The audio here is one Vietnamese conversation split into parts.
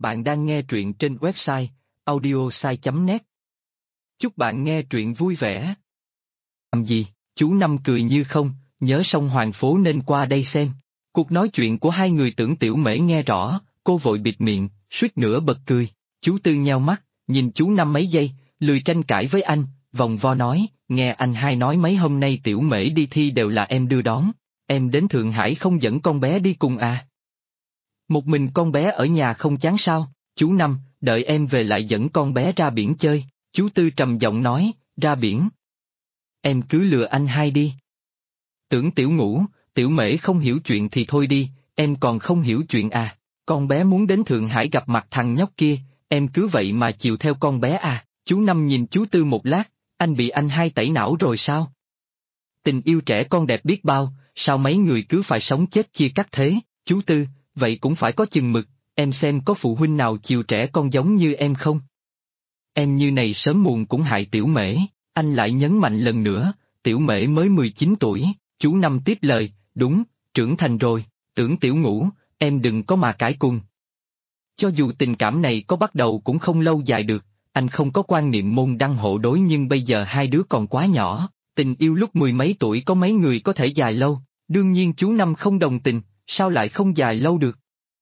Bạn đang nghe truyện trên website audiosai.net. Chúc bạn nghe truyện vui vẻ. Làm gì? Chú Năm cười như không, nhớ sông Hoàng Phố nên qua đây xem. Cuộc nói chuyện của hai người Tưởng Tiểu Mễ nghe rõ, cô vội bịt miệng, suýt nữa bật cười. Chú Tư nheo mắt, nhìn chú Năm mấy giây, lười tranh cãi với anh, vòng vo nói, nghe anh hai nói mấy hôm nay Tiểu Mễ đi thi đều là em đưa đón. Em đến Thượng Hải không dẫn con bé đi cùng à? Một mình con bé ở nhà không chán sao? Chú Năm, đợi em về lại dẫn con bé ra biển chơi. Chú Tư trầm giọng nói, ra biển. Em cứ lừa anh hai đi. Tưởng Tiểu Ngũ, Tiểu Mễ không hiểu chuyện thì thôi đi, em còn không hiểu chuyện à? Con bé muốn đến Thượng Hải gặp mặt thằng nhóc kia, em cứ vậy mà chiều theo con bé à? Chú Năm nhìn chú Tư một lát, anh bị anh hai tẩy não rồi sao? Tình yêu trẻ con đẹp biết bao, sao mấy người cứ phải sống chết chia cắt thế? Chú Tư, vậy cũng phải có chừng mực, em xem có phụ huynh nào chiều trẻ con giống như em không? Em như này sớm muộn cũng hại Tiểu Mễ. Anh lại nhấn mạnh lần nữa, Tiểu Mễ mới 19 tuổi, chú Năm tiếp lời, đúng, trưởng thành rồi, Tưởng Tiểu Ngũ, em đừng có mà cãi cùng. Cho dù tình cảm này có bắt đầu cũng không lâu dài được, anh không có quan niệm môn đăng hộ đối nhưng bây giờ hai đứa còn quá nhỏ, tình yêu lúc mười mấy tuổi có mấy người có thể dài lâu, đương nhiên chú Năm không đồng tình, sao lại không dài lâu được?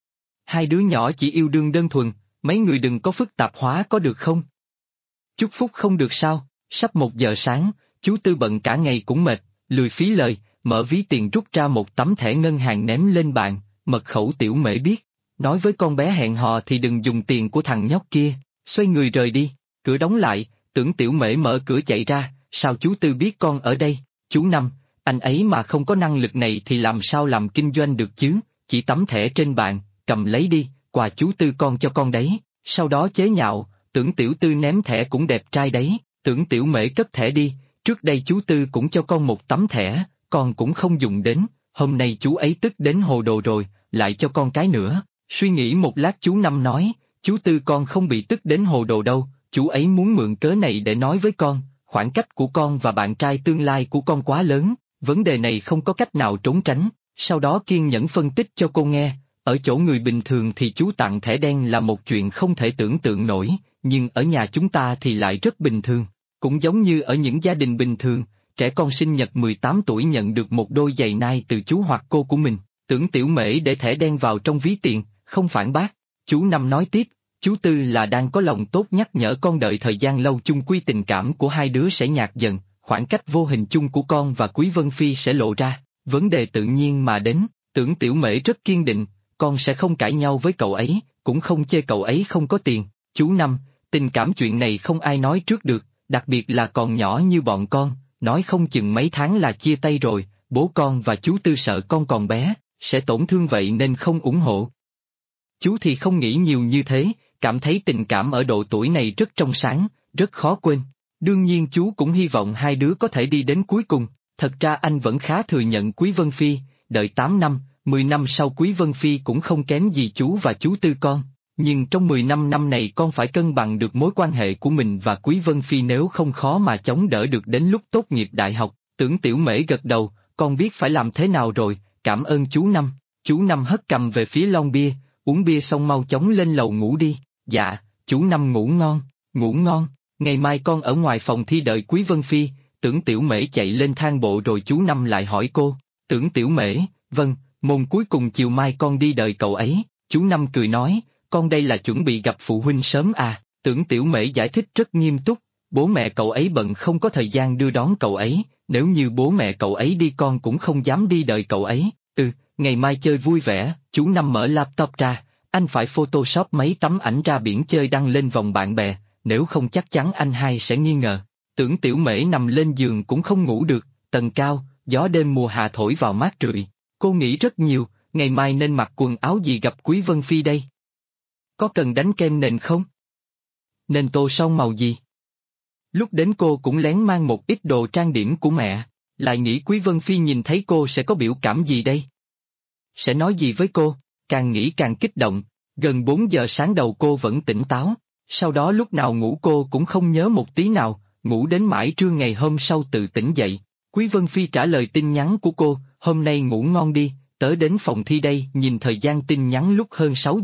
Hai đứa nhỏ chỉ yêu đương đơn thuần, mấy người đừng có phức tạp hóa có được không? Chúc phúc không được sao? Sắp 1 giờ sáng, chú Tư bận cả ngày cũng mệt, lười phí lời, mở ví tiền rút ra một tấm thẻ ngân hàng ném lên bàn, mật khẩu Tiểu Mễ biết. Nói với con bé hẹn hò thì đừng dùng tiền của thằng nhóc kia, xoay người rời đi, cửa đóng lại, Tưởng Tiểu Mễ mở cửa chạy ra, sao chú Tư biết con ở đây? Chú Năm, anh ấy mà không có năng lực này thì làm sao làm kinh doanh được chứ, chỉ tấm thẻ trên bàn, cầm lấy đi, quà chú Tư con cho con đấy, sau đó chế nhạo, Tưởng Tiểu Tư ném thẻ cũng đẹp trai đấy. Tưởng Tiểu Mễ cất thẻ đi, trước đây chú Tư cũng cho con một tấm thẻ, con cũng không dùng đến, hôm nay chú ấy tức đến hồ đồ rồi, lại cho con cái nữa. Suy nghĩ một lát chú Năm nói, chú Tư con không bị tức đến hồ đồ đâu, chú ấy muốn mượn cớ này để nói với con, khoảng cách của con và bạn trai tương lai của con quá lớn, vấn đề này không có cách nào trốn tránh, sau đó kiên nhẫn phân tích cho cô nghe, ở chỗ người bình thường thì chú tặng thẻ đen là một chuyện không thể tưởng tượng nổi, nhưng ở nhà chúng ta thì lại rất bình thường. Cũng giống như ở những gia đình bình thường, trẻ con sinh nhật 18 tuổi nhận được một đôi giày Nike từ chú hoặc cô của mình, Tưởng Tiểu Mễ để thẻ đen vào trong ví tiền, không phản bác. Chú Năm nói tiếp, chú Tư là đang có lòng tốt nhắc nhở con đợi thời gian lâu chung quy tình cảm của hai đứa sẽ nhạt dần, khoảng cách vô hình chung của con và Quý Vân Phi sẽ lộ ra, vấn đề tự nhiên mà đến, Tưởng Tiểu Mễ rất kiên định, con sẽ không cãi nhau với cậu ấy, cũng không chê cậu ấy không có tiền. Chú Năm, tình cảm chuyện này không ai nói trước được. Đặc biệt là còn nhỏ như bọn con, nói không chừng mấy tháng là chia tay rồi, bố con và chú Tư sợ con còn bé, sẽ tổn thương vậy nên không ủng hộ. Chú thì không nghĩ nhiều như thế, cảm thấy tình cảm ở độ tuổi này rất trong sáng, rất khó quên. Đương nhiên chú cũng hy vọng hai đứa có thể đi đến cuối cùng, thật ra anh vẫn khá thừa nhận Quý Vân Phi, đợi 8 năm, 10 năm sau Quý Vân Phi cũng không kém gì chú và chú Tư con. Nhưng trong 15 năm này con phải cân bằng được mối quan hệ của mình và Quý Vân Phi nếu không khó mà chống đỡ được đến lúc tốt nghiệp đại học. Tưởng Tiểu Mễ gật đầu, con biết phải làm thế nào rồi, cảm ơn chú Năm. Chú Năm hất cầm về phía lon bia, uống bia xong mau chóng lên lầu ngủ đi. Dạ, chú Năm ngủ ngon, ngủ ngon, ngày mai con ở ngoài phòng thi đợi Quý Vân Phi. Tưởng Tiểu Mễ chạy lên thang bộ rồi chú Năm lại hỏi cô, Tưởng Tiểu Mễ, vâng, môn cuối cùng chiều mai con đi đợi cậu ấy. Chú Năm cười nói, con đây là chuẩn bị gặp phụ huynh sớm à? Tưởng Tiểu Mễ giải thích rất nghiêm túc, bố mẹ cậu ấy bận không có thời gian đưa đón cậu ấy, nếu như bố mẹ cậu ấy đi con cũng không dám đi đợi cậu ấy. Ngày mai chơi vui vẻ. Chú Năm mở laptop ra, anh phải photoshop mấy tấm ảnh ra biển chơi đăng lên vòng bạn bè, nếu không chắc chắn anh hai sẽ nghi ngờ. Tưởng Tiểu Mễ nằm lên giường cũng không ngủ được, tầng cao, gió đêm mùa hạ thổi vào mát rượi. Cô nghĩ rất nhiều, ngày mai nên mặc quần áo gì gặp Quý Vân Phi đây? Có cần đánh kem nền không? Nên tô son màu gì? Lúc đến cô cũng lén mang một ít đồ trang điểm của mẹ, lại nghĩ Quý Vân Phi nhìn thấy cô sẽ có biểu cảm gì đây? Sẽ nói gì với cô? Càng nghĩ càng kích động, gần 4 giờ sáng đầu cô vẫn tỉnh táo, sau đó lúc nào ngủ cô cũng không nhớ một tí nào, ngủ đến mãi trưa ngày hôm sau tự tỉnh dậy. Quý Vân Phi trả lời tin nhắn của cô, hôm nay ngủ ngon đi, tớ đến phòng thi đây. Nhìn thời gian tin nhắn lúc hơn 6 giờ.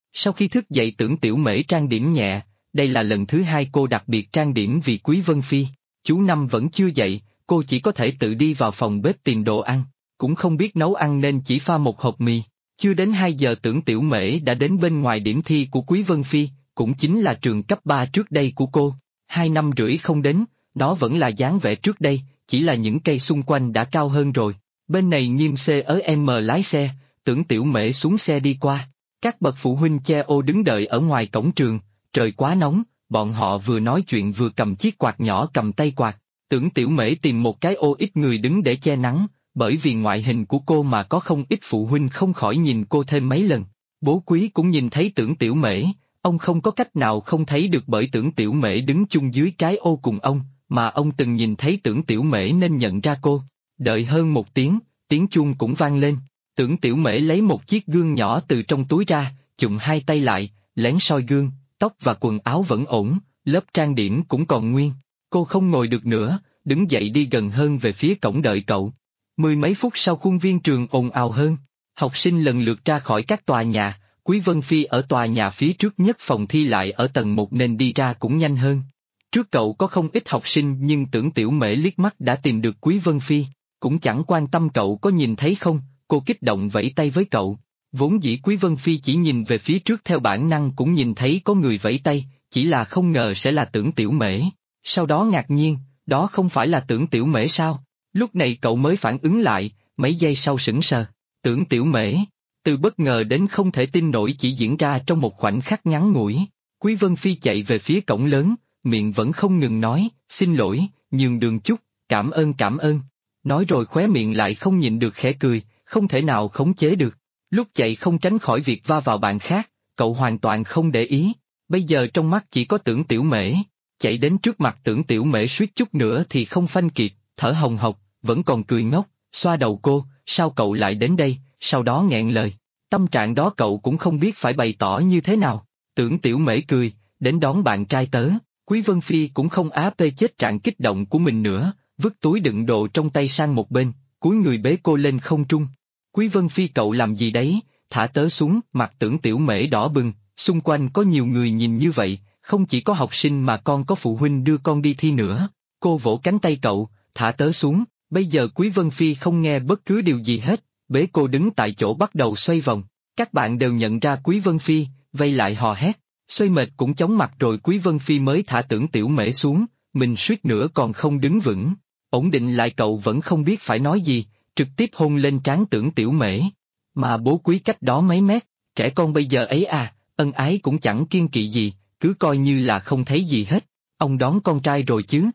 Sau khi thức dậy Tưởng Tiểu Mễ trang điểm nhẹ, đây là lần thứ hai cô đặc biệt trang điểm vì Quý Vân Phi. Chú Năm vẫn chưa dậy, cô chỉ có thể tự đi vào phòng bếp tìm đồ ăn, cũng không biết nấu ăn nên chỉ pha một hộp mì. Chưa đến 2 giờ Tưởng Tiểu Mễ đã đến bên ngoài điểm thi của Quý Vân Phi, cũng chính là trường cấp 3 trước đây của cô. 2 năm rưỡi không đến, nó vẫn là dáng vẻ trước đây, chỉ là những cây xung quanh đã cao hơn rồi. Bên này Nghiêm CM lái xe, Tưởng Tiểu Mễ xuống xe đi qua. Các bậc phụ huynh che ô đứng đợi ở ngoài cổng trường, trời quá nóng, bọn họ vừa nói chuyện vừa cầm chiếc quạt nhỏ cầm tay quạt. Tưởng Tiểu Mễ tìm một cái ô ít người đứng để che nắng, bởi vì ngoại hình của cô mà có không ít phụ huynh không khỏi nhìn cô thêm mấy lần. Bố Quý cũng nhìn thấy Tưởng Tiểu Mễ, ông không có cách nào không thấy được bởi Tưởng Tiểu Mễ đứng chung dưới cái ô cùng ông, mà ông từng nhìn thấy Tưởng Tiểu Mễ nên nhận ra cô. Đợi hơn một tiếng, tiếng chuông cũng vang lên. Tưởng Tiểu Mễ lấy một chiếc gương nhỏ từ trong túi ra, chụm hai tay lại, lén soi gương, tóc và quần áo vẫn ổn, lớp trang điểm cũng còn nguyên. Cô không ngồi được nữa, đứng dậy đi gần hơn về phía cổng đợi cậu. 10 mấy phút sau khuôn viên trường ồn ào hơn, học sinh lần lượt ra khỏi các tòa nhà, Quý Vân Phi ở tòa nhà phía trước nhất phòng thi lại ở tầng 1 nên đi ra cũng nhanh hơn. Trước cậu có không ít học sinh nhưng Tưởng Tiểu Mễ liếc mắt đã tìm được Quý Vân Phi, cũng chẳng quan tâm cậu có nhìn thấy không, cô kích động vẫy tay với cậu. Vốn dĩ Quý Vân Phi chỉ nhìn về phía trước theo bản năng cũng nhìn thấy có người vẫy tay, chỉ là không ngờ sẽ là Tưởng Tiểu Mễ. Sau đó ngạc nhiên, đó không phải là Tưởng Tiểu Mễ sao? Lúc này cậu mới phản ứng lại, mấy giây sau sững sờ. Tưởng Tiểu Mễ, từ bất ngờ đến không thể tin nổi chỉ diễn ra trong một khoảnh khắc ngắn ngủi. Quý Vân Phi chạy về phía cổng lớn, miệng vẫn không ngừng nói, xin lỗi, nhường đường chút, cảm ơn cảm ơn. Nói rồi khóe miệng lại không nhịn được khẽ cười, không thể nào khống chế được. Lúc chạy không tránh khỏi việc va vào bạn khác, cậu hoàn toàn không để ý. Bây giờ trong mắt chỉ có Tưởng Tiểu Mễ. Chạy đến trước mặt Tưởng Tiểu Mễ suýt chút nữa thì không phanh kịp, thở hồng hộc, vẫn còn cười ngốc, xoa đầu cô, sao cậu lại đến đây, sau đó nghẹn lời. Tâm trạng đó cậu cũng không biết phải bày tỏ như thế nào. Tưởng Tiểu Mễ cười, đến đón bạn trai tớ. Quý Vân Phi cũng không áp chết trạng kích động của mình nữa, vứt túi đựng đồ trong tay sang một bên, cúi người bế cô lên không trung. Quý Vân Phi cậu làm gì đấy, thả tớ xuống, mặt Tưởng Tiểu Mễ đỏ bừng, xung quanh có nhiều người nhìn như vậy, không chỉ có học sinh mà còn có phụ huynh đưa con đi thi nữa. Cô vỗ cánh tay cậu, thả tớ xuống, bây giờ Quý Vân Phi không nghe bất cứ điều gì hết, bế cô đứng tại chỗ bắt đầu xoay vòng. Các bạn đều nhận ra Quý Vân Phi, vây lại hò hét, xoay mệt cũng chóng mặt rồi Quý Vân Phi mới thả Tưởng Tiểu Mễ xuống, mình suýt nữa còn không đứng vững. Ổn định lại cậu vẫn không biết phải nói gì, trực tiếp hôn lên trán Tưởng Tiểu Mễ. Mà bố Quý cách đó mấy mét, trẻ con bây giờ ấy à, ân ái cũng chẳng kiêng kỵ gì, cứ coi như là không thấy gì hết. Ông đón con trai rồi chứ?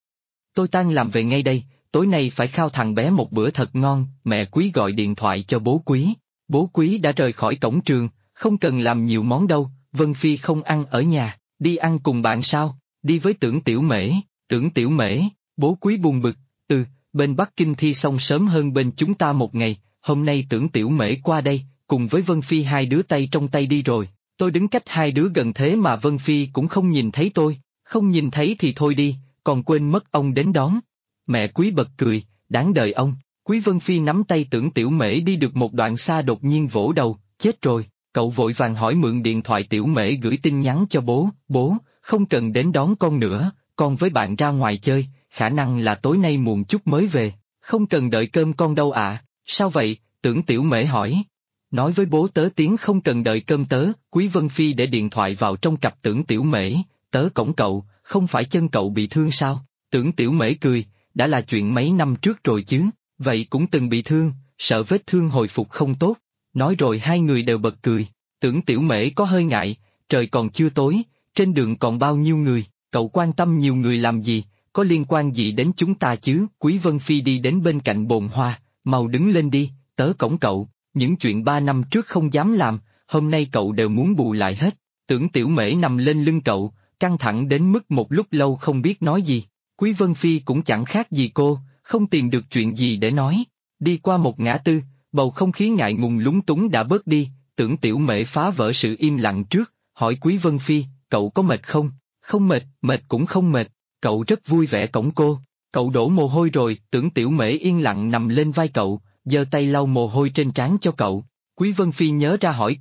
Tôi tan làm về ngay đây, tối nay phải khao thằng bé một bữa thật ngon. Mẹ Quý gọi điện thoại cho bố Quý. Bố Quý đã rời khỏi cổng trường, không cần làm nhiều món đâu, Vân Phi không ăn ở nhà, đi ăn cùng bạn sao? Đi với Tưởng Tiểu Mễ. Tưởng Tiểu Mễ, bố Quý buồn bực, bên Bắc Kinh thi xong sớm hơn bên chúng ta một ngày, hôm nay Tưởng Tiểu Mễ qua đây, cùng với Vân Phi hai đứa tay trong tay đi rồi, tôi đứng cách hai đứa gần thế mà Vân Phi cũng không nhìn thấy tôi, không nhìn thấy thì thôi đi, còn quên mất ông đến đón. Mẹ Quý bật cười, đáng đời ông. Quý Vân Phi nắm tay Tưởng Tiểu Mễ đi được một đoạn xa đột nhiên vỗ đầu, chết rồi, cậu vội vàng hỏi mượn điện thoại Tiểu Mễ gửi tin nhắn cho bố, không cần đến đón con nữa, con với bạn ra ngoài chơi, khả năng là tối nay muộn chút mới về, không cần đợi cơm con đâu ạ. Sao vậy? Tưởng Tiểu Mễ hỏi. Nói với bố tớ tiếng không cần đợi cơm tớ. Quý Vân Phi để điện thoại vào trong cặp Tưởng Tiểu Mễ, tớ cổng cậu, không phải chân cậu bị thương sao? Tưởng Tiểu Mễ cười, đã là chuyện mấy năm trước rồi chứ, vậy cũng từng bị thương, sợ vết thương hồi phục không tốt. Nói rồi hai người đều bật cười. Tưởng Tiểu Mễ có hơi ngại, trời còn chưa tối, trên đường còn bao nhiêu người, cậu quan tâm nhiều người làm gì, có liên quan gì đến chúng ta chứ? Quý Vân Phi đi đến bên cạnh bồn hoa, mau đứng lên đi, tớ cổng cậu, những chuyện 3 năm trước không dám làm, hôm nay cậu đều muốn bù lại hết. Tưởng Tiểu Mễ nằm lên lưng cậu, căng thẳng đến mức một lúc lâu không biết nói gì. Quý Vân Phi cũng chẳng khác gì cô, không tìm được chuyện gì để nói. Đi qua một ngã tư, bầu không khí ngại ngùng lúng túng đã bớt đi, Tưởng Tiểu Mễ phá vỡ sự im lặng trước, hỏi Quý Vân Phi, cậu có mệt không? Không mệt, mệt cũng không mệt. Cậu rất vui vẻ cổng cô, cậu đổ mồ hôi rồi. Tưởng Tiểu Mễ yên lặng nằm lên vai cậu, giơ tay lau mồ hôi trên trán cho cậu. Quý Vân Phi nhớ ra hỏi cô,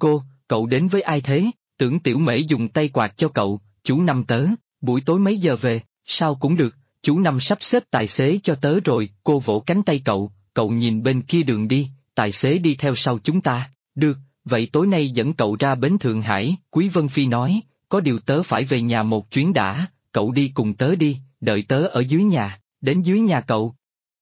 cậu đến với ai thế? Tưởng Tiểu Mễ dùng tay quạt cho cậu, chú Năm tớ, buổi tối mấy giờ về, sao cũng được, chú Năm sắp xếp tài xế cho tớ rồi, cô vỗ cánh tay cậu nhìn bên kia đường đi, tài xế đi theo sau chúng ta, được, vậy tối nay dẫn cậu ra bến Thượng Hải, Quý Vân Phi nói, có điều tớ phải về nhà một chuyến đã, cậu đi cùng tớ đi, đợi tớ ở dưới nhà, đến dưới nhà cậu.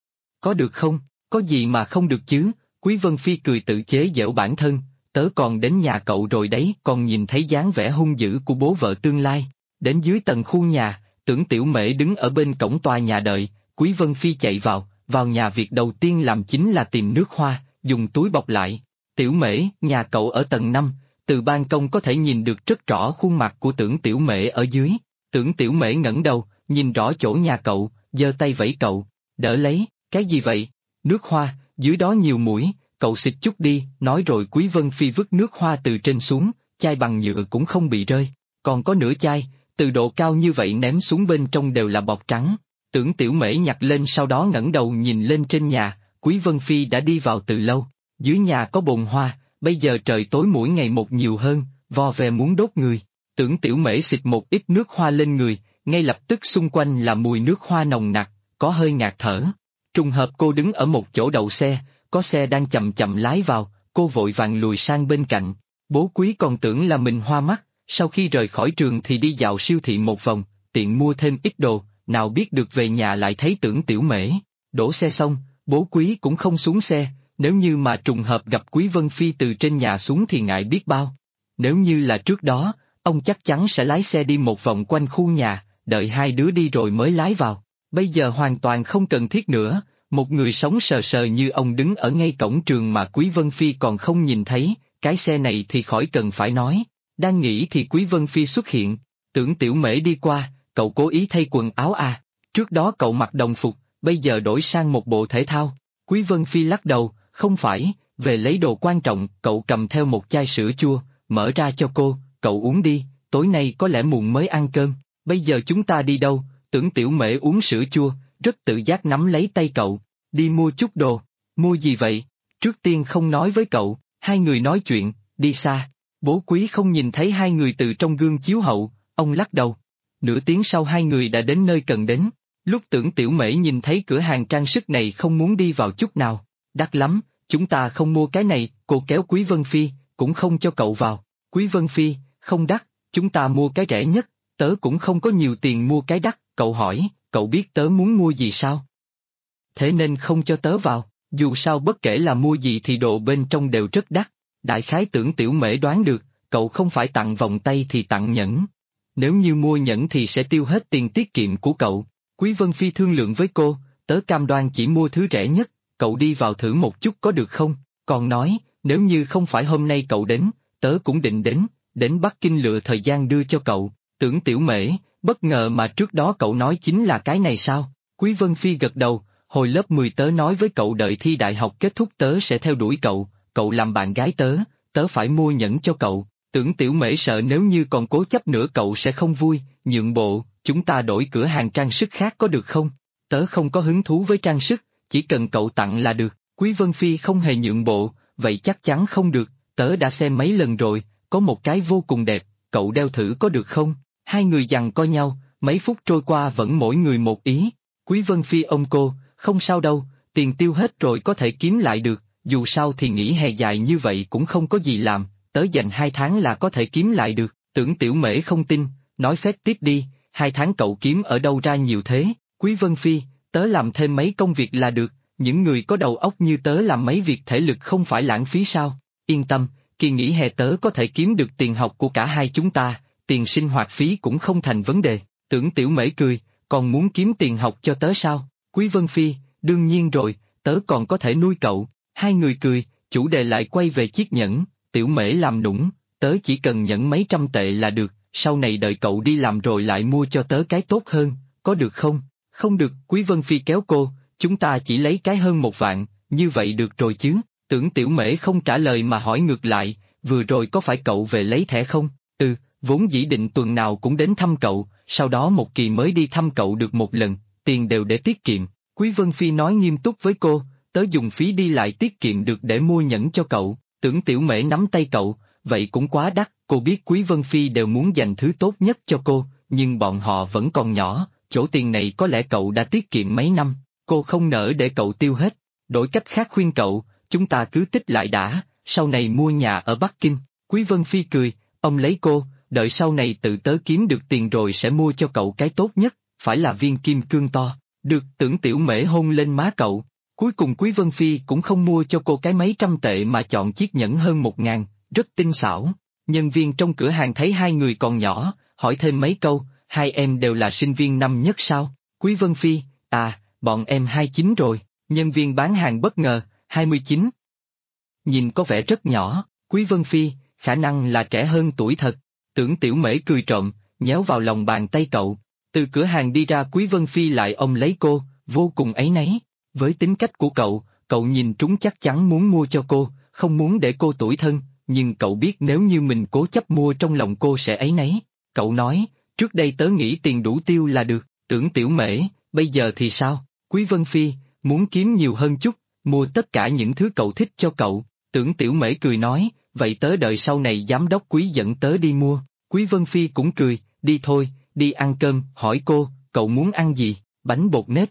Có được không? Có gì mà không được chứ? Quý Vân Phi cười tự chế giễu bản thân, tớ còn đến nhà cậu rồi đấy, còn nhìn thấy dáng vẻ hung dữ của bố vợ tương lai. Đến dưới tầng khu nhà, Tưởng Tiểu Mễ đứng ở bên cổng tòa nhà đợi, Quý Vân Phi chạy vào nhà việc đầu tiên làm chính là tìm nước hoa, dùng túi bọc lại. Tiểu Mễ, nhà cậu ở tầng 5, từ ban công có thể nhìn được rất rõ khuôn mặt của Tưởng Tiểu Mễ ở dưới. Tưởng Tiểu Mễ ngẩng đầu, nhìn rõ chỗ nhà cậu, giơ tay vẫy cậu, đỡ lấy, cái gì vậy? Nước hoa, dưới đó nhiều muỗi, cậu xịt chút đi, nói rồi Quý Vân Phi vứt nước hoa từ trên xuống, chai bằng nhựa cũng không bị rơi, còn có nửa chai, từ độ cao như vậy ném xuống bên trong đều là bọt trắng. Tưởng Tiểu Mễ nhặt lên sau đó ngẩng đầu nhìn lên trên nhà, Quý Vân Phi đã đi vào từ lâu, dưới nhà có bồn hoa, bây giờ trời tối mỗi ngày một nhiều hơn, vo ve muốn đốt người. Tưởng Tiểu Mễ xịt một ít nước hoa lên người, ngay lập tức xung quanh là mùi nước hoa nồng nặc, có hơi ngạt thở. Trùng hợp cô đứng ở một chỗ đậu xe, có xe đang chậm chậm lái vào, cô vội vàng lùi sang bên cạnh. Bố Quý còn tưởng là mình hoa mắt, sau khi rời khỏi trường thì đi dạo siêu thị một vòng, tiện mua thêm ít đồ, nào biết được về nhà lại thấy Tưởng Tiểu Mễ. Đổ xe xong, bố Quý cũng không xuống xe, nếu như mà trùng hợp gặp Quý Vân Phi từ trên nhà xuống thì ngại biết bao. Nếu như là trước đó, ông chắc chắn sẽ lái xe đi một vòng quanh khu nhà, đợi hai đứa đi rồi mới lái vào. Bây giờ hoàn toàn không cần thiết nữa, một người sống sờ sờ như ông đứng ở ngay cổng trường mà Quý Vân Phi còn không nhìn thấy, cái xe này thì khỏi cần phải nói. Đang nghĩ thì Quý Vân Phi xuất hiện, Tưởng Tiểu Mễ đi qua, cậu cố ý thay quần áo à, trước đó cậu mặc đồng phục, bây giờ đổi sang một bộ thể thao. Quý Vân Phi lắc đầu, không phải, về lấy đồ quan trọng, cậu cầm theo một chai sữa chua, mở ra cho cô, cậu uống đi, tối nay có lẽ muộn mới ăn cơm, bây giờ chúng ta đi đâu? Tưởng Tiểu Mễ uống sữa chua, rất tự giác nắm lấy tay cậu, đi mua chút đồ, mua gì vậy? Trước tiên không nói với cậu, hai người nói chuyện, đi xa, bố Quý không nhìn thấy hai người từ trong gương chiếu hậu, ông lắc đầu. Nửa tiếng sau hai người đã đến nơi cần đến, lúc Tưởng Tiểu Mễ nhìn thấy cửa hàng trang sức này không muốn đi vào chút nào, đắt lắm, chúng ta không mua cái này, cô kéo Quý Vân Phi, cũng không cho cậu vào, Quý Vân Phi, không đắt, chúng ta mua cái rẻ nhất, tớ cũng không có nhiều tiền mua cái đắt, cậu hỏi, cậu biết tớ muốn mua gì sao? Thế nên không cho tớ vào, dù sao bất kể là mua gì thì đồ bên trong đều rất đắt, đại khái Tưởng Tiểu Mễ đoán được, cậu không phải tặng vòng tay thì tặng nhẫn. Nếu như mua nhẫn thì sẽ tiêu hết tiền tiết kiệm của cậu, Quý Vân Phi thương lượng với cô, tớ cam đoan chỉ mua thứ rẻ nhất, cậu đi vào thử một chút có được không? Còn nói, nếu như không phải hôm nay cậu đến, tớ cũng định đến Bắc Kinh lựa thời gian đưa cho cậu. Tưởng Tiểu Mễ, bất ngờ mà trước đó cậu nói chính là cái này sao? Quý Vân Phi gật đầu, hồi lớp 10 tớ nói với cậu đợi thi đại học kết thúc tớ sẽ theo đuổi cậu làm bạn gái tớ phải mua nhẫn cho cậu. Tưởng Tiểu Mễ sợ nếu như còn cố chấp nữa cậu sẽ không vui, nhượng bộ, chúng ta đổi cửa hàng trang sức khác có được không? Tớ không có hứng thú với trang sức, chỉ cần cậu tặng là được. Quý Vân Phi không hề nhượng bộ, vậy chắc chắn không được, tớ đã xem mấy lần rồi, có một cái vô cùng đẹp, cậu đeo thử có được không? Hai người giằng co nhau, mấy phút trôi qua vẫn mỗi người một ý. Quý Vân Phi ôm cô, không sao đâu, tiền tiêu hết rồi có thể kiếm lại được, dù sao thì nghỉ hè dài như vậy cũng không có gì làm, tớ dành 2 tháng là có thể kiếm lại được. Tưởng Tiểu Mễ không tin, nói phép tiếp đi, 2 tháng cậu kiếm ở đâu ra nhiều thế? Quý Vân Phi, tớ làm thêm mấy công việc là được, những người có đầu óc như tớ làm mấy việc thể lực không phải lãng phí sao? Yên tâm, kỳ nghỉ hè tớ có thể kiếm được tiền học của cả hai chúng ta, tiền sinh hoạt phí cũng không thành vấn đề. Tưởng Tiểu Mễ cười, còn muốn kiếm tiền học cho tớ sao? Quý Vân Phi, đương nhiên rồi, tớ còn có thể nuôi cậu. Hai người cười, chủ đề lại quay về chiếc nhẫn. Tiểu Mễ làm nũng, tớ chỉ cần nhẫn mấy trăm tệ là được, sau này đợi cậu đi làm rồi lại mua cho tớ cái tốt hơn, có được không? Không được, Quý Vân Phi kéo cô, chúng ta chỉ lấy cái hơn 1 vạn, như vậy được rồi chứ? Tưởng Tiểu Mễ không trả lời mà hỏi ngược lại, vừa rồi có phải cậu về lấy thẻ không? Vốn dĩ định tuần nào cũng đến thăm cậu, sau đó một kỳ mới đi thăm cậu được một lần, tiền đều để tiết kiệm. Quý Vân Phi nói nghiêm túc với cô, tớ dùng phí đi lại tiết kiệm được để mua nhẫn cho cậu. Tưởng Tiểu Mễ nắm tay cậu, vậy cũng quá đắt, cô biết Quý Vân Phi đều muốn dành thứ tốt nhất cho cô, nhưng bọn họ vẫn còn nhỏ, chỗ tiền này có lẽ cậu đã tiết kiệm mấy năm, cô không nỡ để cậu tiêu hết, đổi cách khác khuyên cậu, chúng ta cứ tích lại đã, sau này mua nhà ở Bắc Kinh. Quý Vân Phi cười, ông lấy cô, đợi sau này tự tớ kiếm được tiền rồi sẽ mua cho cậu cái tốt nhất, phải là viên kim cương to. Được, Tưởng Tiểu Mễ hôn lên má cậu. Cuối cùng Quý Vân Phi cũng không mua cho cô cái mấy trăm tệ mà chọn chiếc nhẫn hơn 1.000, rất tinh xảo. Nhân viên trong cửa hàng thấy hai người còn nhỏ, hỏi thêm mấy câu, hai em đều là sinh viên năm nhất sao? Quý Vân Phi, bọn em 29 rồi. Nhân viên bán hàng bất ngờ, 29. Nhìn có vẻ rất nhỏ, Quý Vân Phi, khả năng là trẻ hơn tuổi thật. Tưởng Tiểu Mễ cười trộm, nhéo vào lòng bàn tay cậu. Từ cửa hàng đi ra Quý Vân Phi lại ôm lấy cô, vô cùng áy náy. Với tính cách của cậu nhìn trúng chắc chắn muốn mua cho cô, không muốn để cô tủi thân, nhưng cậu biết nếu như mình cố chấp mua trong lòng cô sẽ áy náy. Cậu nói, trước đây tớ nghĩ tiền đủ tiêu là được, Tưởng Tiểu Mễ, bây giờ thì sao? Quý Vân Phi, muốn kiếm nhiều hơn chút, mua tất cả những thứ cậu thích cho cậu. Tưởng Tiểu Mễ cười nói, vậy tớ đợi sau này giám đốc Quý dẫn tớ đi mua. Quý Vân Phi cũng cười, đi thôi, đi ăn cơm, hỏi cô, cậu muốn ăn gì, bánh bột nếp.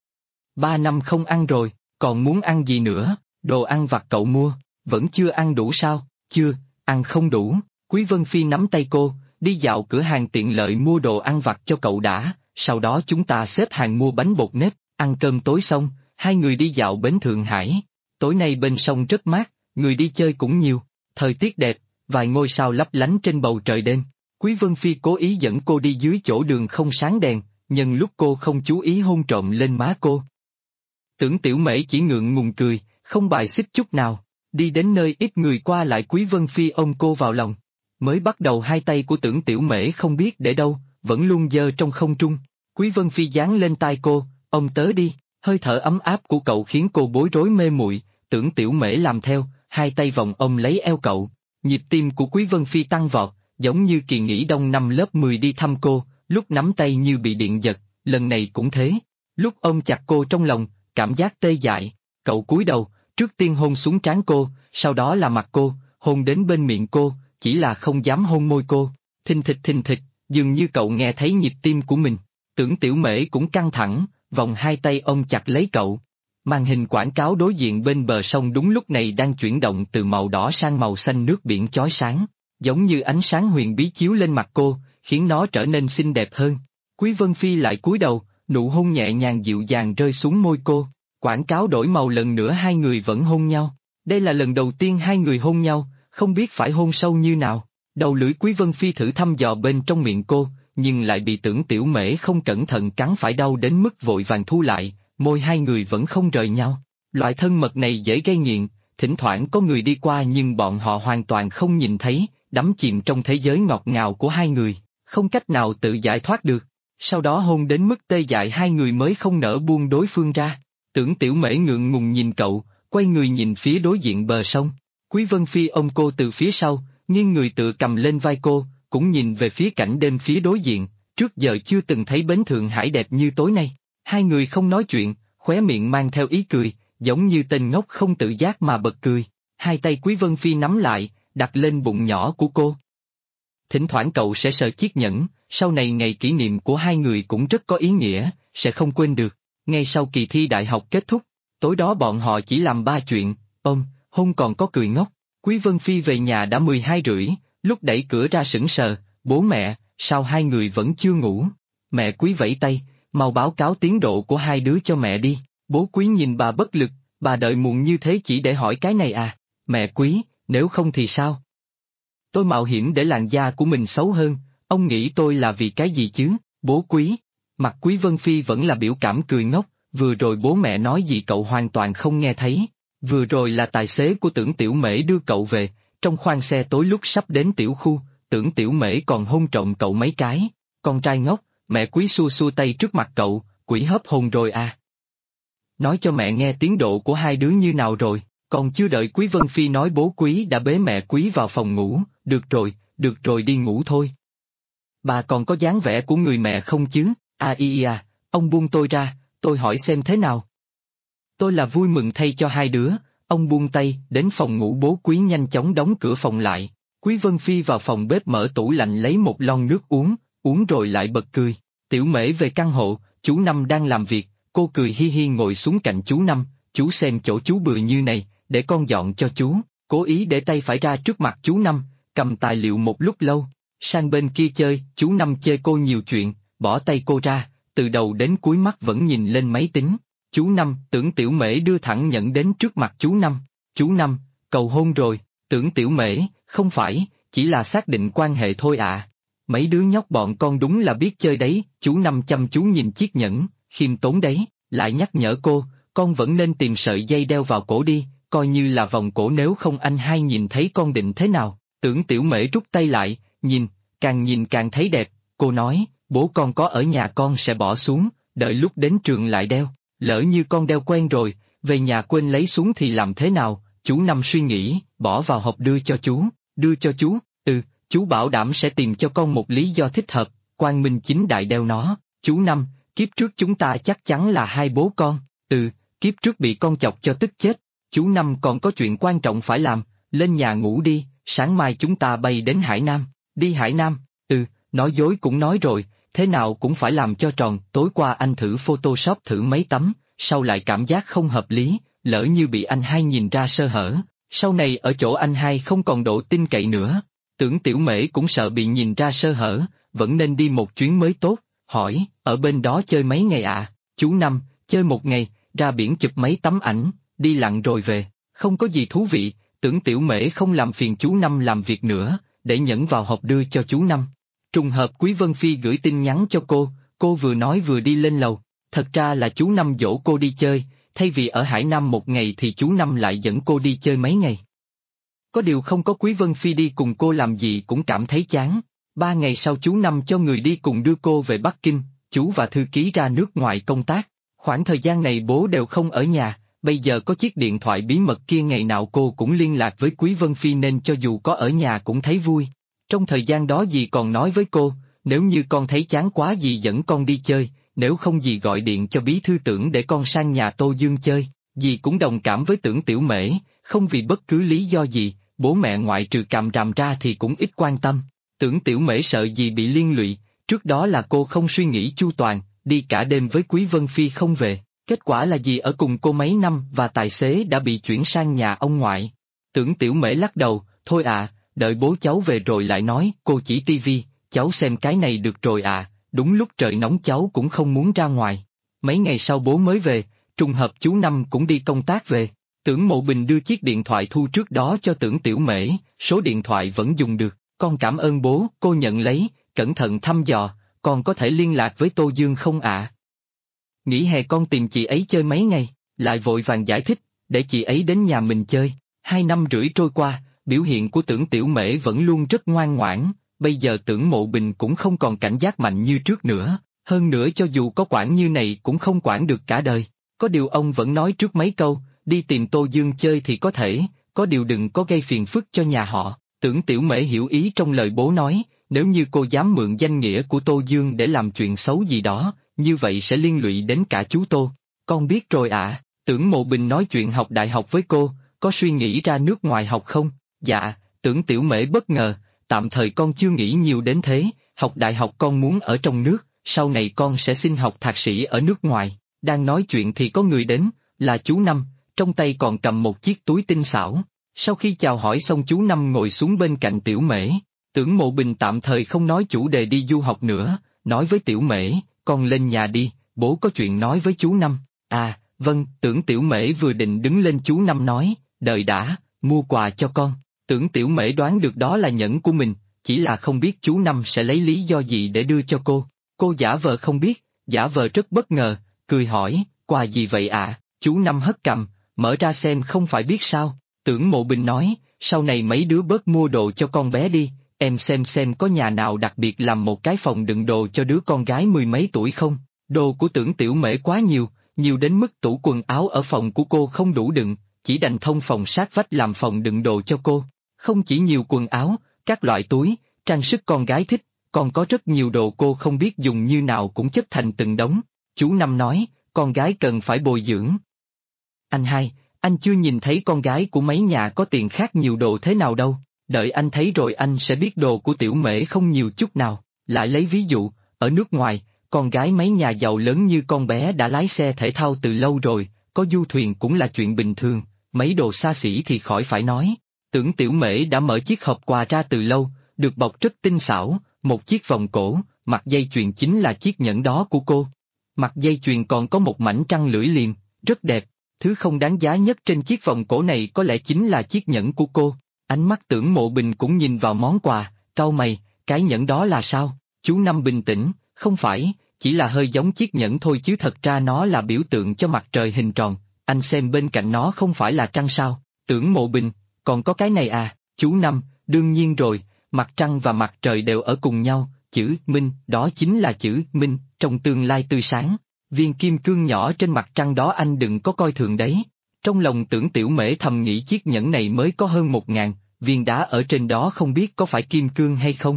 3 năm không ăn rồi, còn muốn ăn gì nữa, đồ ăn vặt cậu mua, vẫn chưa ăn đủ sao, chưa, ăn không đủ. Quý Vân Phi nắm tay cô, đi dạo cửa hàng tiện lợi mua đồ ăn vặt cho cậu đã, sau đó chúng ta xếp hàng mua bánh bột nếp, ăn cơm tối xong, hai người đi dạo bến Thượng Hải. Tối nay bên sông rất mát, người đi chơi cũng nhiều, thời tiết đẹp, vài ngôi sao lấp lánh trên bầu trời đêm. Quý Vân Phi cố ý dẫn cô đi dưới chỗ đường không sáng đèn, nhân lúc cô không chú ý hôn trộm lên má cô. Tưởng Tiểu Mễ chỉ ngượng ngùng cười, không bài xích chút nào, đi đến nơi ít người qua lại Quý Vân Phi ôm cô vào lòng. Mới bắt đầu hai tay của Tưởng Tiểu Mễ không biết để đâu, vẫn luôn giơ trong không trung. Quý Vân Phi dán lên tai cô, ôm tớ đi, hơi thở ấm áp của cậu khiến cô bối rối mê muội. Tưởng Tiểu Mễ làm theo, hai tay vòng ôm lấy eo cậu, nhịp tim của Quý Vân Phi tăng vọt, giống như kỳ nghỉ đông năm lớp 10 đi thăm cô, lúc nắm tay như bị điện giật, lần này cũng thế. Lúc ôm chặt cô trong lòng, cảm giác tê dại, cậu cúi đầu, trước tiên hôn xuống trán cô, sau đó là mặt cô, hôn đến bên miệng cô, chỉ là không dám hôn môi cô. Thình thịch, dường như cậu nghe thấy nhịp tim của mình. Tưởng Tiểu Mễ cũng căng thẳng, vòng hai tay ôm chặt lấy cậu. Màn hình quảng cáo đối diện bên bờ sông đúng lúc này đang chuyển động từ màu đỏ sang màu xanh nước biển chói sáng, giống như ánh sáng huyền bí chiếu lên mặt cô, khiến nó trở nên xinh đẹp hơn. Quý Vân Phi lại cúi đầu, nụ hôn nhẹ nhàng dịu dàng rơi xuống môi cô. Quảng cáo đổi màu lần nữa hai người vẫn hôn nhau. Đây là lần đầu tiên hai người hôn nhau, không biết phải hôn sâu như nào. Đầu lưỡi Quý Vân Phi thử thăm dò bên trong miệng cô, nhưng lại bị Tưởng Tiểu Mễ không cẩn thận cắn phải đau đến mức vội vàng thu lại, môi hai người vẫn không rời nhau. Loại thân mật này dễ gây nghiện, thỉnh thoảng có người đi qua nhưng bọn họ hoàn toàn không nhìn thấy, đắm chìm trong thế giới ngọt ngào của hai người, không cách nào tự giải thoát được. Sau đó hôn đến mức tê dại hai người mới không nỡ buông đối phương ra. Tưởng Tiểu Mễ ngượng ngùng nhìn cậu, quay người nhìn phía đối diện bờ sông. Quý Vân Phi ôm cô từ phía sau, nghiêng người tựa cầm lên vai cô, cũng nhìn về phía cảnh đêm phía đối diện, trước giờ chưa từng thấy bến Thượng Hải đẹp như tối nay. Hai người không nói chuyện, khóe miệng mang theo ý cười, giống như tên ngốc không tự giác mà bật cười. Hai tay Quý Vân Phi nắm lại, đặt lên bụng nhỏ của cô. Thỉnh thoảng cậu sẽ sờ chiếc nhẫn, sau này ngày kỷ niệm của hai người cũng rất có ý nghĩa, sẽ không quên được. Ngay sau kỳ thi đại học kết thúc, tối đó bọn họ chỉ làm 3 chuyện, ôm, hôn còn có cười ngốc. Quý Vân Phi về nhà đã 12:30, lúc đẩy cửa ra sững sờ, bố mẹ, sao hai người vẫn chưa ngủ? Mẹ Quý vẫy tay, mau báo cáo tiến độ của hai đứa cho mẹ đi. Bố Quý nhìn bà bất lực, bà đợi muộn như thế chỉ để hỏi cái này à? Mẹ Quý, nếu không thì sao? Tôi mạo hiểm để làn da của mình xấu hơn, ông nghĩ tôi là vì cái gì chứ? Bố Quý, mặt Quý Vân Phi vẫn là biểu cảm cười ngốc, vừa rồi bố mẹ nói gì cậu hoàn toàn không nghe thấy. Vừa rồi là tài xế của Tưởng Tiểu Mễ đưa cậu về, trong khoang xe tối lúc sắp đến tiểu khu, Tưởng Tiểu Mễ còn hôn trộm cậu mấy cái. Con trai ngốc, mẹ Quý xua xua tay trước mặt cậu, quỷ hớp hôn rồi à? Nói cho mẹ nghe tiến độ của hai đứa như nào rồi, còn chưa đợi Quý Vân Phi nói bố Quý đã bế mẹ Quý vào phòng ngủ, được rồi đi ngủ thôi. Bà còn có dáng vẻ của người mẹ không chứ? Ông buông tôi ra, tôi hỏi xem thế nào. Tôi là vui mừng thay cho hai đứa, ông buông tay, đến phòng ngủ bố Quý nhanh chóng đóng cửa phòng lại. Quý Vân Phi vào phòng bếp mở tủ lạnh lấy một lon nước uống rồi lại bật cười. Tiểu Mễ về căn hộ, chú Năm đang làm việc, cô cười hi hi ngồi xuống cạnh chú Năm, chú xem chỗ chú bừa như này, để con dọn cho chú, cố ý để tay phải ra trước mặt chú Năm, cầm tài liệu một lúc lâu, sang bên kia chơi, chú Năm chê cô nhiều chuyện, bỏ tay cô ra, từ đầu đến cuối mắt vẫn nhìn lên máy tính. Chú Năm, Tưởng Tiểu Mễ đưa thẳng nhẫn đến trước mặt chú Năm. Chú Năm, cầu hôn rồi, Tưởng Tiểu Mễ, không phải, chỉ là xác định quan hệ thôi ạ. Mấy đứa nhóc bọn con đúng là biết chơi đấy, chú Năm chăm chú nhìn chiếc nhẫn, khiêm tốn đấy, lại nhắc nhở cô, con vẫn nên tìm sợi dây đeo vào cổ đi, coi như là vòng cổ nếu không anh hai nhìn thấy con định thế nào. Tưởng Tiểu Mễ rút tay lại, nhìn càng thấy đẹp, cô nói, bố con có ở nhà con sẽ bỏ xuống, đợi lúc đến trường lại đeo, lỡ như con đeo quen rồi, về nhà quên lấy xuống thì làm thế nào, chú Năm suy nghĩ, bỏ vào hộp đưa cho chú, chú bảo đảm sẽ tìm cho con một lý do thích hợp, quang minh chính đại đeo nó, chú Năm, kiếp trước chúng ta chắc chắn là hai bố con, kiếp trước bị con chọc cho tức chết, chú Năm còn có chuyện quan trọng phải làm, lên nhà ngủ đi, sáng mai chúng ta bay đến Hải Nam, đi Hải Nam, nói dối cũng nói rồi, thế nào cũng phải làm cho tròn, tối qua anh thử Photoshop thử mấy tấm, sau lại cảm giác không hợp lý, lỡ như bị anh hai nhìn ra sơ hở, sau này ở chỗ anh hai không còn độ tin cậy nữa. Tưởng Tiểu Mễ cũng sợ bị nhìn ra sơ hở, vẫn nên đi một chuyến mới tốt, hỏi, ở bên đó chơi mấy ngày ạ? Chú Năm, chơi một ngày, ra biển chụp mấy tấm ảnh, đi lặn rồi về, không có gì thú vị, Tưởng Tiểu Mễ không làm phiền chú Năm làm việc nữa, để nhẫn vào hộp đưa cho chú Năm. Trùng hợp Quý Vân Phi gửi tin nhắn cho cô vừa nói vừa đi lên lầu, thật ra là chú Năm dỗ cô đi chơi, thay vì ở Hải Nam một ngày thì chú Năm lại dẫn cô đi chơi mấy ngày. Có điều không có Quý Vân Phi đi cùng cô làm gì cũng cảm thấy chán. 3 ngày sau chú Năm cho người đi cùng đưa cô về Bắc Kinh, chú và thư ký ra nước ngoài công tác. Khoảng thời gian này bố đều không ở nhà, bây giờ có chiếc điện thoại bí mật kia ngày nào cô cũng liên lạc với Quý Vân Phi nên cho dù có ở nhà cũng thấy vui. Trong thời gian đó dì còn nói với cô, nếu như con thấy chán quá dì dẫn con đi chơi, nếu không dì gọi điện cho bí thư Tưởng để con sang nhà Tô Dương chơi. Dì cũng đồng cảm với Tưởng Tiểu Mễ, không vì bất cứ lý do gì, bố mẹ ngoại trừ càm ràm ra thì cũng ít quan tâm. Tưởng Tiểu Mễ sợ dì bị liên lụy, trước đó là cô không suy nghĩ chu toàn, đi cả đêm với Quý Vân Phi không về, kết quả là dì ở cùng cô mấy năm và tài xế đã bị chuyển sang nhà ông ngoại. Tưởng Tiểu Mễ lắc đầu, thôi đợi bố cháu về rồi lại nói, cô chỉ tivi, cháu xem cái này được rồi đúng lúc trời nóng cháu cũng không muốn ra ngoài. Mấy ngày sau bố mới về, trùng hợp chú Năm cũng đi công tác về. Tưởng Mộ Bình đưa chiếc điện thoại thu trước đó cho Tưởng Tiểu Mễ, số điện thoại vẫn dùng được, con cảm ơn bố, cô nhận lấy, cẩn thận thăm dò, con có thể liên lạc với Tô Dương không ạ? Nghỉ hè con tìm chị ấy chơi mấy ngày, lại vội vàng giải thích, để chị ấy đến nhà mình chơi. 2 năm rưỡi trôi qua, biểu hiện của Tưởng Tiểu Mễ vẫn luôn rất ngoan ngoãn, bây giờ Tưởng Mộ Bình cũng không còn cảnh giác mạnh như trước nữa, hơn nữa cho dù có quản như này cũng không quản được cả đời. Có điều ông vẫn nói trước mấy câu, đi tìm Tô Dương chơi thì có thể, có điều đừng có gây phiền phức cho nhà họ. Tưởng Tiểu Mễ hiểu ý trong lời bố nói, nếu như cô dám mượn danh nghĩa của Tô Dương để làm chuyện xấu gì đó, như vậy sẽ liên lụy đến cả chú Tô. Con biết rồi ạ. Tưởng Mộ Bình nói chuyện học đại học với cô, có suy nghĩ ra nước ngoài học không? Dạ, Tưởng Tiểu Mễ bất ngờ, tạm thời con chưa nghĩ nhiều đến thế, học đại học con muốn ở trong nước, sau này con sẽ xin học thạc sĩ ở nước ngoài. Đang nói chuyện thì có người đến, là chú Năm, trong tay còn cầm một chiếc túi tinh xảo. Sau khi chào hỏi xong chú Năm ngồi xuống bên cạnh Tiểu Mễ, Tưởng Mộ Bình tạm thời không nói chủ đề đi du học nữa, nói với Tiểu Mễ, con lên nhà đi, bố có chuyện nói với chú Năm. Vâng, Tưởng Tiểu Mễ vừa định đứng lên chú Năm nói, đợi đã, mua quà cho con. Tưởng Tiểu Mễ đoán được đó là nhẫn của mình, chỉ là không biết chú Năm sẽ lấy lý do gì để đưa cho cô. Cô giả vờ không biết, giả vờ rất bất ngờ, cười hỏi, quà gì vậy ạ? Chú Năm hất cằm, mở ra xem không phải biết sao. Tưởng Mộ Bình nói, sau này mấy đứa bớt mua đồ cho con bé đi, em xem có nhà nào đặc biệt làm một cái phòng đựng đồ cho đứa con gái 10 mấy tuổi không? Đồ của Tưởng Tiểu Mễ quá nhiều đến mức tủ quần áo ở phòng của cô không đủ đựng, chỉ đành thông phòng sát vách làm phòng đựng đồ cho cô. Không chỉ nhiều quần áo, các loại túi, trang sức con gái thích, còn có rất nhiều đồ cô không biết dùng như nào cũng chất thành từng đống. Chú Năm nói, con gái cần phải bồi dưỡng. Anh hai, anh chưa nhìn thấy con gái của mấy nhà có tiền khác nhiều đồ thế nào đâu, đợi anh thấy rồi anh sẽ biết đồ của tiểu mễ không nhiều chút nào. Lại lấy ví dụ, ở nước ngoài, con gái mấy nhà giàu lớn như con bé đã lái xe thể thao từ lâu rồi, có du thuyền cũng là chuyện bình thường, mấy đồ xa xỉ thì khỏi phải nói. Tưởng tiểu mễ đã mở chiếc hộp quà ra từ lâu, được bọc rất tinh xảo, một chiếc vòng cổ, mặt dây chuyền chính là chiếc nhẫn đó của cô. Mặt dây chuyền còn có một mảnh trăng lưỡi liềm, rất đẹp, thứ không đáng giá nhất trên chiếc vòng cổ này có lẽ chính là chiếc nhẫn của cô. Ánh mắt Tưởng Mộ Bình cũng nhìn vào món quà, cau mày, cái nhẫn đó là sao? Chú Năm bình tĩnh, không phải, chỉ là hơi giống chiếc nhẫn thôi chứ thật ra nó là biểu tượng cho mặt trời hình tròn, anh xem bên cạnh nó không phải là trăng sao? Tưởng Mộ Bình, còn có cái này à? Chú Năm, đương nhiên rồi, mặt trăng và mặt trời đều ở cùng nhau, chữ Minh, đó chính là chữ Minh, trong tương lai tươi sáng. Viên kim cương nhỏ trên mặt trăng đó anh đừng có coi thường đấy. Trong lòng Tưởng tiểu mễ thầm nghĩ chiếc nhẫn này mới có hơn 1000, viên đá ở trên đó không biết có phải kim cương hay không.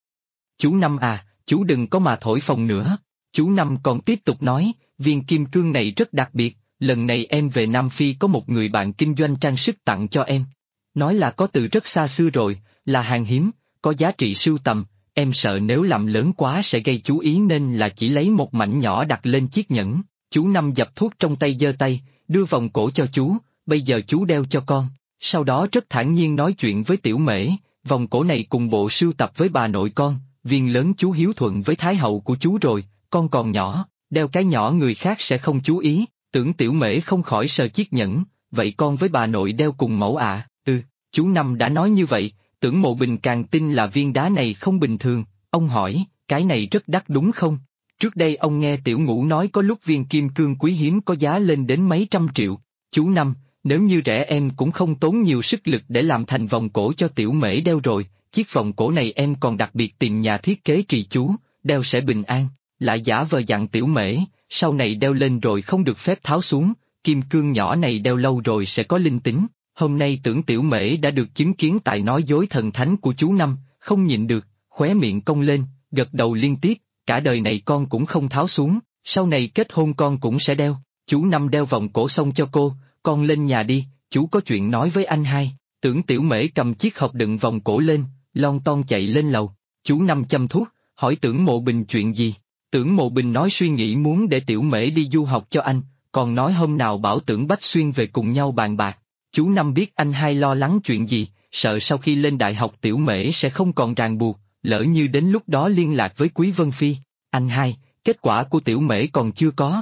Chú Năm à, chú đừng có mà thổi phồng nữa. Chú Năm còn tiếp tục nói, viên kim cương này rất đặc biệt, lần này em về Nam Phi có một người bạn kinh doanh trang sức tặng cho em. Nói là có từ rất xa xưa rồi, là hàng hiếm, có giá trị sưu tầm, em sợ nếu làm lớn quá sẽ gây chú ý nên là chỉ lấy một mảnh nhỏ đặt lên chiếc nhẫn. Chú Năm dập thuốc trong tay giơ tay, đưa vòng cổ cho chú, bây giờ chú đeo cho con. Sau đó rất thản nhiên nói chuyện với tiểu mễ, vòng cổ này cùng bộ sưu tập với bà nội con, viên lớn chú hiếu thuận với thái hậu của chú rồi, con còn nhỏ, đeo cái nhỏ người khác sẽ không chú ý. Tưởng tiểu mễ không khỏi sờ chiếc nhẫn, vậy con với bà nội đeo cùng mẫu ạ? Chú Năm đã nói như vậy, Tưởng Mộ Bình càng tin là viên đá này không bình thường, ông hỏi, cái này rất đắt đúng không? Trước đây ông nghe Tiểu Ngũ nói có lúc viên kim cương quý hiếm có giá lên đến mấy trăm triệu. Chú Năm, nếu như rẻ em cũng không tốn nhiều sức lực để làm thành vòng cổ cho tiểu mễ đeo rồi, chiếc vòng cổ này em còn đặc biệt tìm nhà thiết kế trì chú, đeo sẽ bình an. Lại giả vờ dặn tiểu mễ, sau này đeo lên rồi không được phép tháo xuống, kim cương nhỏ này đeo lâu rồi sẽ có linh tính. Hôm nay Tưởng tiểu mễ đã được chứng kiến tài nói dối thần thánh của chú Năm, không nhịn được, khóe miệng cong lên, gật đầu liên tiếp, cả đời này con cũng không tháo xuống, sau này kết hôn con cũng sẽ đeo. Chú Năm đeo vòng cổ xong cho cô, con lên nhà đi, chú có chuyện nói với anh hai. Tưởng tiểu mễ cầm chiếc hộp đựng vòng cổ lên, lon ton chạy lên lầu. Chú Năm châm thuốc, hỏi Tưởng Mộ Bình chuyện gì. Tưởng Mộ Bình nói suy nghĩ muốn để tiểu mễ đi du học cho anh, còn nói hôm nào bảo Tưởng Bách Xuyên về cùng nhau bàn bạc. Chú Năm biết anh hai lo lắng chuyện gì, sợ sau khi lên đại học tiểu mễ sẽ không còn ràng buộc, lỡ như đến lúc đó liên lạc với Quý Vân Phi. Anh hai, kết quả của tiểu mễ còn chưa có.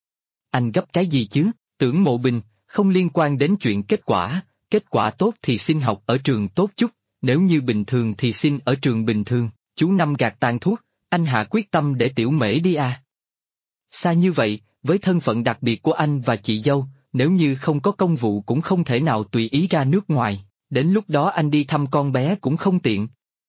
Anh gấp cái gì chứ? Tưởng Mộ Bình, không liên quan đến chuyện kết quả tốt thì xin học ở trường tốt chút, nếu như bình thường thì xin ở trường bình thường. Chú Năm gạt tàn thuốc, anh hạ quyết tâm để tiểu mễ đi à? Xa như vậy, với thân phận đặc biệt của anh và chị dâu, nếu như không có công vụ cũng không thể nào tùy ý ra nước ngoài, đến lúc đó anh đi thăm con bé cũng không tiện.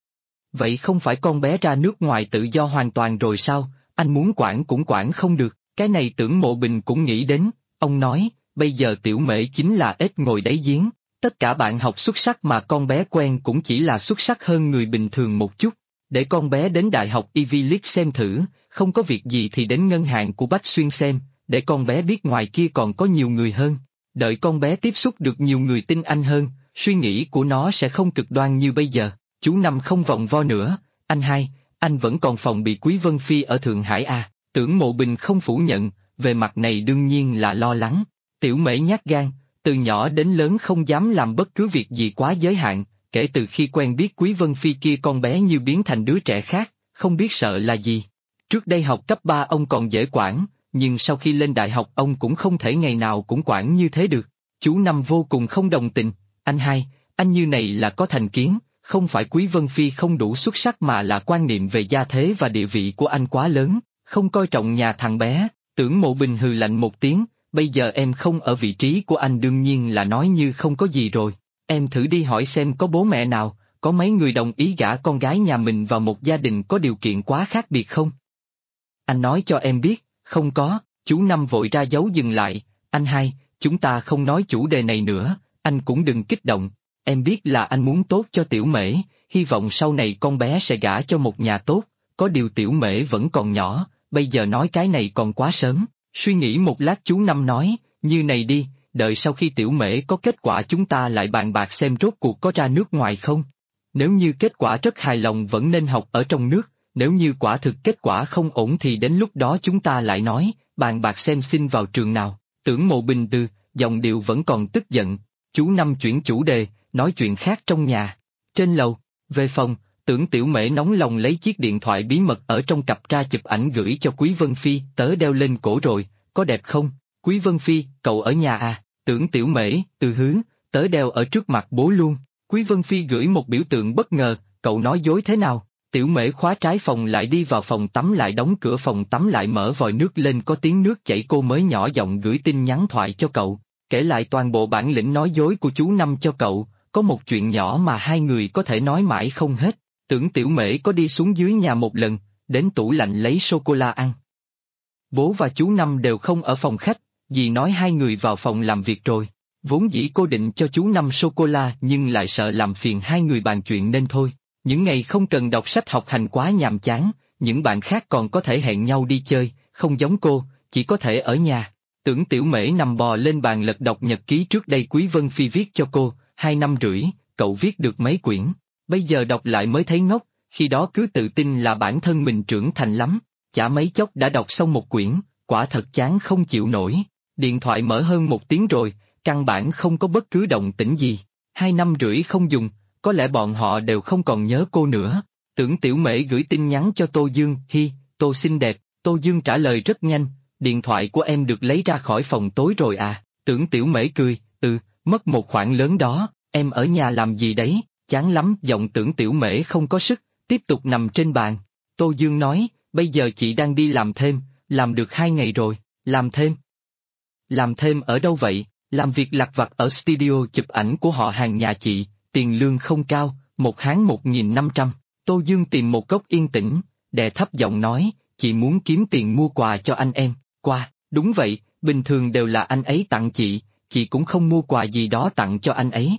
Vậy không phải con bé ra nước ngoài tự do hoàn toàn rồi sao, anh muốn quản cũng quản không được, cái này Tưởng Mộ Bình cũng nghĩ đến, ông nói, bây giờ tiểu mễ chính là ếch ngồi đáy giếng, tất cả bạn học xuất sắc mà con bé quen cũng chỉ là xuất sắc hơn người bình thường một chút, để con bé đến Đại học Ivy League xem thử, không có việc gì thì đến ngân hàng của Bách Xuyên xem, để con bé biết ngoài kia còn có nhiều người hơn, đợi con bé tiếp xúc được nhiều người tin anh hơn, suy nghĩ của nó sẽ không cực đoan như bây giờ. Chú Năm không vòng vo nữa, anh hai, anh vẫn còn phòng bị Quý Vân Phi ở Thượng Hải à? Tưởng Mộ Bình không phủ nhận, về mặt này đương nhiên là lo lắng. Tiểu mễ nhát gan, từ nhỏ đến lớn không dám làm bất cứ việc gì quá giới hạn, kể từ khi quen biết Quý Vân Phi kia con bé như biến thành đứa trẻ khác, không biết sợ là gì. Trước đây học cấp 3 ông còn dễ quản, nhưng sau khi lên đại học ông cũng không thể ngày nào cũng quản như thế được. Chú Năm vô cùng không đồng tình, anh hai, anh như này là có thành kiến, không phải Quý Vân Phi không đủ xuất sắc mà là quan niệm về gia thế và địa vị của anh quá lớn, không coi trọng nhà thằng bé. Tưởng Mộ Bình hừ lạnh một tiếng, bây giờ em không ở vị trí của anh đương nhiên là nói như không có gì rồi, em thử đi hỏi xem có bố mẹ nào, có mấy người đồng ý gả con gái nhà mình vào một gia đình có điều kiện quá khác biệt không? Anh nói cho em biết, không có. Chú Năm vội ra dấu dừng lại, anh hai, chúng ta không nói chủ đề này nữa, anh cũng đừng kích động, em biết là anh muốn tốt cho tiểu mễ, hy vọng sau này con bé sẽ gả cho một nhà tốt, có điều tiểu mễ vẫn còn nhỏ, bây giờ nói cái này còn quá sớm. Suy nghĩ một lát chú Năm nói, như này đi, đợi sau khi tiểu mễ có kết quả chúng ta lại bàn bạc xem rốt cuộc có ra nước ngoài không. Nếu như kết quả rất hài lòng vẫn nên học ở trong nước, nếu như quả thực kết quả không ổn thì đến lúc đó chúng ta lại nói, bàn bạc xem xin vào trường nào. Tưởng Mộ Bình từ, giọng điệu vẫn còn tức giận. Chú Năm chuyển chủ đề, nói chuyện khác trong nhà. Trên lầu, về phòng, Tưởng Tiểu Mễ nóng lòng lấy chiếc điện thoại bí mật ở trong cặp ra chụp ảnh gửi cho Quý Vân Phi, tớ đeo lên cổ rồi, có đẹp không? Quý Vân Phi, cậu ở nhà à? Tưởng Tiểu Mễ, từ hứ, tớ đeo ở trước mặt bố luôn. Quý Vân Phi gửi một biểu tượng bất ngờ, cậu nói dối thế nào? Tiểu Mễ khóa trái phòng lại đi vào phòng tắm lại đóng cửa phòng tắm lại mở vòi nước lên có tiếng nước chảy cô mới nhỏ giọng gửi tin nhắn thoại cho cậu, kể lại toàn bộ bản lĩnh nói dối của chú Năm cho cậu, có một chuyện nhỏ mà hai người có thể nói mãi không hết. Tưởng Tiểu Mễ có đi xuống dưới nhà một lần, đến tủ lạnh lấy sô-cô-la ăn. Bố và chú Năm đều không ở phòng khách, dì nói hai người vào phòng làm việc rồi. Vốn dĩ cô định cho chú Năm sô-cô-la nhưng lại sợ làm phiền hai người bàn chuyện nên thôi. Những ngày không cần đọc sách học hành quá nhàm chán, những bạn khác còn có thể hẹn nhau đi chơi, không giống cô, chỉ có thể ở nhà. Tưởng Tiểu Mễ nằm bò lên bàn lật đọc nhật ký trước đây Quý Vân Phi viết cho cô, 2 năm rưỡi, cậu viết được mấy quyển. Bây giờ đọc lại mới thấy ngốc, khi đó cứ tự tin là bản thân mình trưởng thành lắm. Chả mấy chốc đã đọc xong một quyển, quả thật chán không chịu nổi. Điện thoại mở hơn 1 tiếng rồi, căn bản không có bất cứ động tĩnh gì. 2 năm rưỡi không dùng, có lẽ bọn họ đều không còn nhớ cô nữa. Tưởng Tiểu Mễ gửi tin nhắn cho Tô Dương, hi, Tô xinh đẹp, Tô Dương trả lời rất nhanh, điện thoại của em được lấy ra khỏi phòng tối rồi à? Tưởng Tiểu Mễ cười, mất một khoản lớn đó, em ở nhà làm gì đấy, chán lắm. Giọng Tưởng Tiểu Mễ không có sức, tiếp tục nằm trên bàn. Tô Dương nói, bây giờ chị đang đi làm thêm, làm được 2 ngày rồi, làm thêm. Làm thêm ở đâu vậy? Làm việc lặt vặt ở studio chụp ảnh của họ hàng nhà chị, tiền lương không cao, một tháng 1.500. Tô Dương tìm một góc yên tĩnh, đè thấp giọng nói, chị muốn kiếm tiền mua quà cho anh em. Quà, đúng vậy, bình thường đều là anh ấy tặng chị cũng không mua quà gì đó tặng cho anh ấy.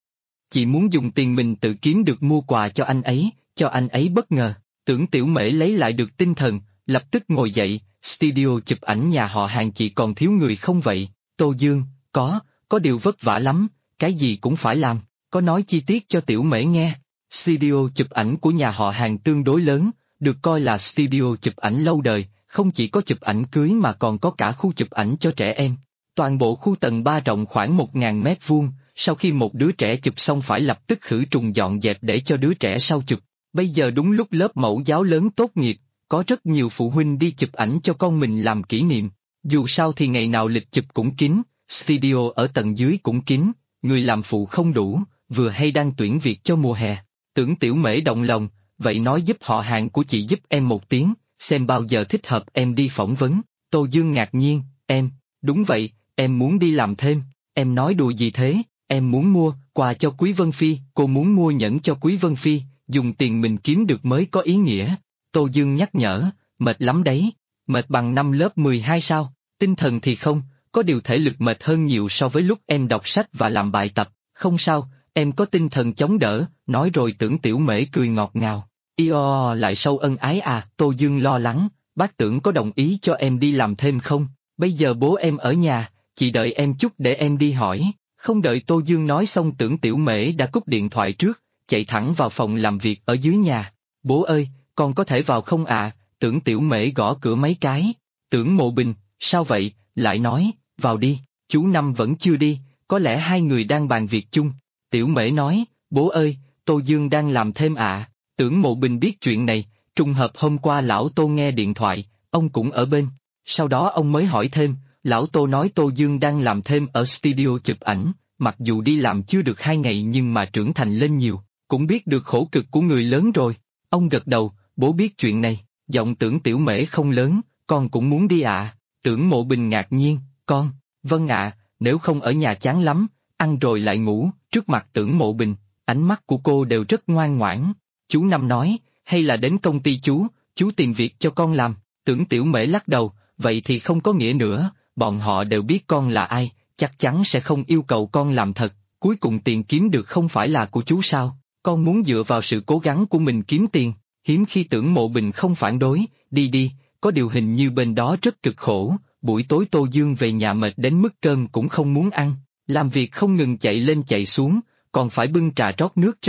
Chị muốn dùng tiền mình tự kiếm được mua quà cho anh ấy bất ngờ. Tưởng Tiểu Mễ lấy lại được tinh thần, lập tức ngồi dậy, studio chụp ảnh nhà họ hàng chị còn thiếu người không vậy? Tô Dương, có điều vất vả lắm, cái gì cũng phải làm, có nói chi tiết cho Tiểu Mễ nghe. Studio chụp ảnh của nhà họ hàng tương đối lớn, được coi là studio chụp ảnh lâu đời, không chỉ có chụp ảnh cưới mà còn có cả khu chụp ảnh cho trẻ em. Toàn bộ khu tầng 3 rộng khoảng 1.000 mét vuông, sau khi một đứa trẻ chụp xong phải lập tức khử trùng dọn dẹp để cho đứa trẻ sau chụp. Bây giờ đúng lúc lớp mẫu giáo lớn tốt nghiệp, có rất nhiều phụ huynh đi chụp ảnh cho con mình làm kỷ niệm. Dù sao thì ngày nào lịch chụp cũng kín, studio ở tầng dưới cũng kín, người làm phụ không đủ, vừa hay đang tuyển việc cho mùa hè. Tưởng Tiểu Mễ động lòng, vậy nói giúp họ hàng của chị giúp em một tiếng, xem bao giờ thích hợp em đi phỏng vấn. Tô Dương ngạc nhiên, em, đúng vậy, em muốn đi làm thêm, em nói đùa gì thế, em muốn mua quà cho Quý Vân Phi, cô muốn mua nhẫn cho Quý Vân Phi, dùng tiền mình kiếm được mới có ý nghĩa. Tô Dương nhắc nhở, mệt lắm đấy, mệt bằng năm lớp 12 sao, tinh thần thì không, có điều thể lực mệt hơn nhiều so với lúc em đọc sách và làm bài tập, không sao, em có tinh thần chống đỡ, nói rồi Tưởng Tiểu Mễ cười ngọt ngào. Io lại sâu ân ái à? Tô Dương lo lắng, bác Tưởng có đồng ý cho em đi làm thêm không? Bây giờ bố em ở nhà, chị đợi em chút để em đi hỏi. Không đợi Tô Dương nói xong Tưởng Tiểu Mễ đã cúp điện thoại trước, chạy thẳng vào phòng làm việc ở dưới nhà. Bố ơi, con có thể vào không ạ? Tưởng Tiểu Mễ gõ cửa mấy cái. Tưởng Mộ Bình, sao vậy? Lại nói, vào đi, chú Năm vẫn chưa đi, có lẽ hai người đang bàn việc chung. Tiểu Mễ nói, bố ơi, Tô Dương đang làm thêm ạ. Tưởng Mộ Bình biết chuyện này, trùng hợp hôm qua lão Tô nghe điện thoại, ông cũng ở bên. Sau đó ông mới hỏi thêm, lão Tô nói Tô Dương đang làm thêm ở studio chụp ảnh, mặc dù đi làm chưa được 2 ngày nhưng mà trưởng thành lên nhiều, cũng biết được khổ cực của người lớn rồi. Ông gật đầu, bố biết chuyện này, giọng Tưởng Tiểu Mễ không lớn, con cũng muốn đi ạ. Tưởng Mộ Bình ngạc nhiên, con, vâng ạ, nếu không ở nhà chán lắm, ăn rồi lại ngủ. Trước mặt Tưởng Mộ Bình, ánh mắt của cô đều rất ngoan ngoãn. Chú Năm nói, hay là đến công ty chú tìm việc cho con làm. Tưởng Tiểu Mễ lắc đầu, vậy thì không có nghĩa nữa, bọn họ đều biết con là ai, chắc chắn sẽ không yêu cầu con làm thật, cuối cùng tiền kiếm được không phải là của chú sao, con muốn dựa vào sự cố gắng của mình kiếm tiền. Hiếm khi Tưởng Mộ Bình không phản đối, đi, có điều hình như bên đó rất cực khổ, buổi tối Tô Dương về nhà mệt đến mức cơm cũng không muốn ăn, làm việc không ngừng chạy lên chạy xuống, còn phải bưng trà rót nước cho khách.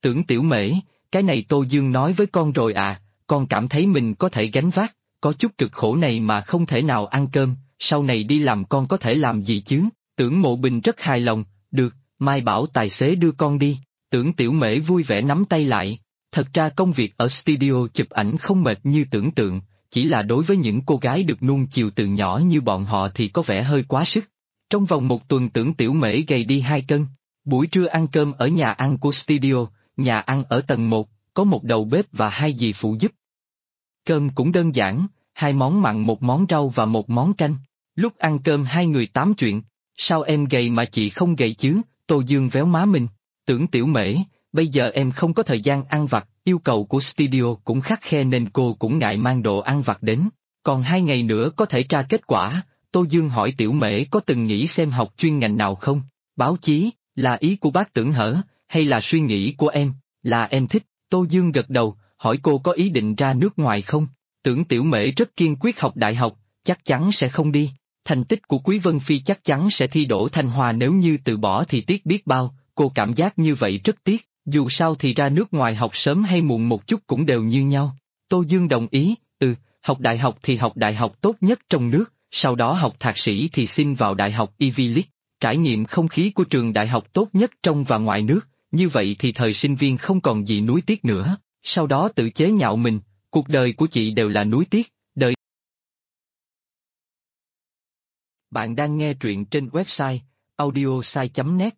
Tưởng Tiểu Mễ, cái này Tô Dương nói với con rồi à, con cảm thấy mình có thể gánh vác, có chút cực khổ này mà không thể nào ăn cơm, sau này đi làm con có thể làm gì chứ? Tưởng Mộ Bình rất hài lòng, được, mai bảo tài xế đưa con đi. Tưởng Tiểu Mễ vui vẻ nắm tay lại. Thật ra công việc ở studio chụp ảnh không mệt như tưởng tượng, chỉ là đối với những cô gái được nuông chiều từ nhỏ như bọn họ thì có vẻ hơi quá sức. Trong vòng một tuần Tưởng Tiểu Mễ gầy đi 2 cân. Buổi trưa ăn cơm ở nhà ăn của studio, nhà ăn ở tầng 1, có một đầu bếp và 2 dì phụ giúp. Cơm cũng đơn giản, 2 món mặn, 1 món rau và 1 món canh. Lúc ăn cơm 2 người tám chuyện, sao em gầy mà chị không gầy chứ? Tô Dương véo má mình. Tưởng Tiểu Mễ, bây giờ em không có thời gian ăn vặt, yêu cầu của studio cũng khắt khe nên cô cũng ngại mang đồ ăn vặt đến. Còn 2 ngày nữa có thể ra kết quả. Tô Dương hỏi Tiểu Mễ có từng nghĩ xem học chuyên ngành nào không? Báo chí, là ý của bác Tưởng hở, hay là suy nghĩ của em, là em thích? Tô Dương gật đầu, hỏi cô có ý định ra nước ngoài không? Tưởng Tiểu Mễ rất kiên quyết học đại học, chắc chắn sẽ không đi. Thành tích của Quý Vân Phi chắc chắn sẽ thi đỗ Thanh Hoa, nếu như từ bỏ thì tiếc biết bao, cô cảm giác như vậy rất tiếc, dù sao thì ra nước ngoài học sớm hay muộn một chút cũng đều như nhau. Tô Dương đồng ý, học đại học thì học đại học tốt nhất trong nước, sau đó học thạc sĩ thì xin vào đại học Ivy League, trải nghiệm không khí của trường đại học tốt nhất trong và ngoài nước, như vậy thì thời sinh viên không còn gì nuối tiếc nữa, sau đó tự chế nhạo mình, cuộc đời của chị đều là nuối tiếc, đời. Bạn đang nghe truyện trên website audiosai.net.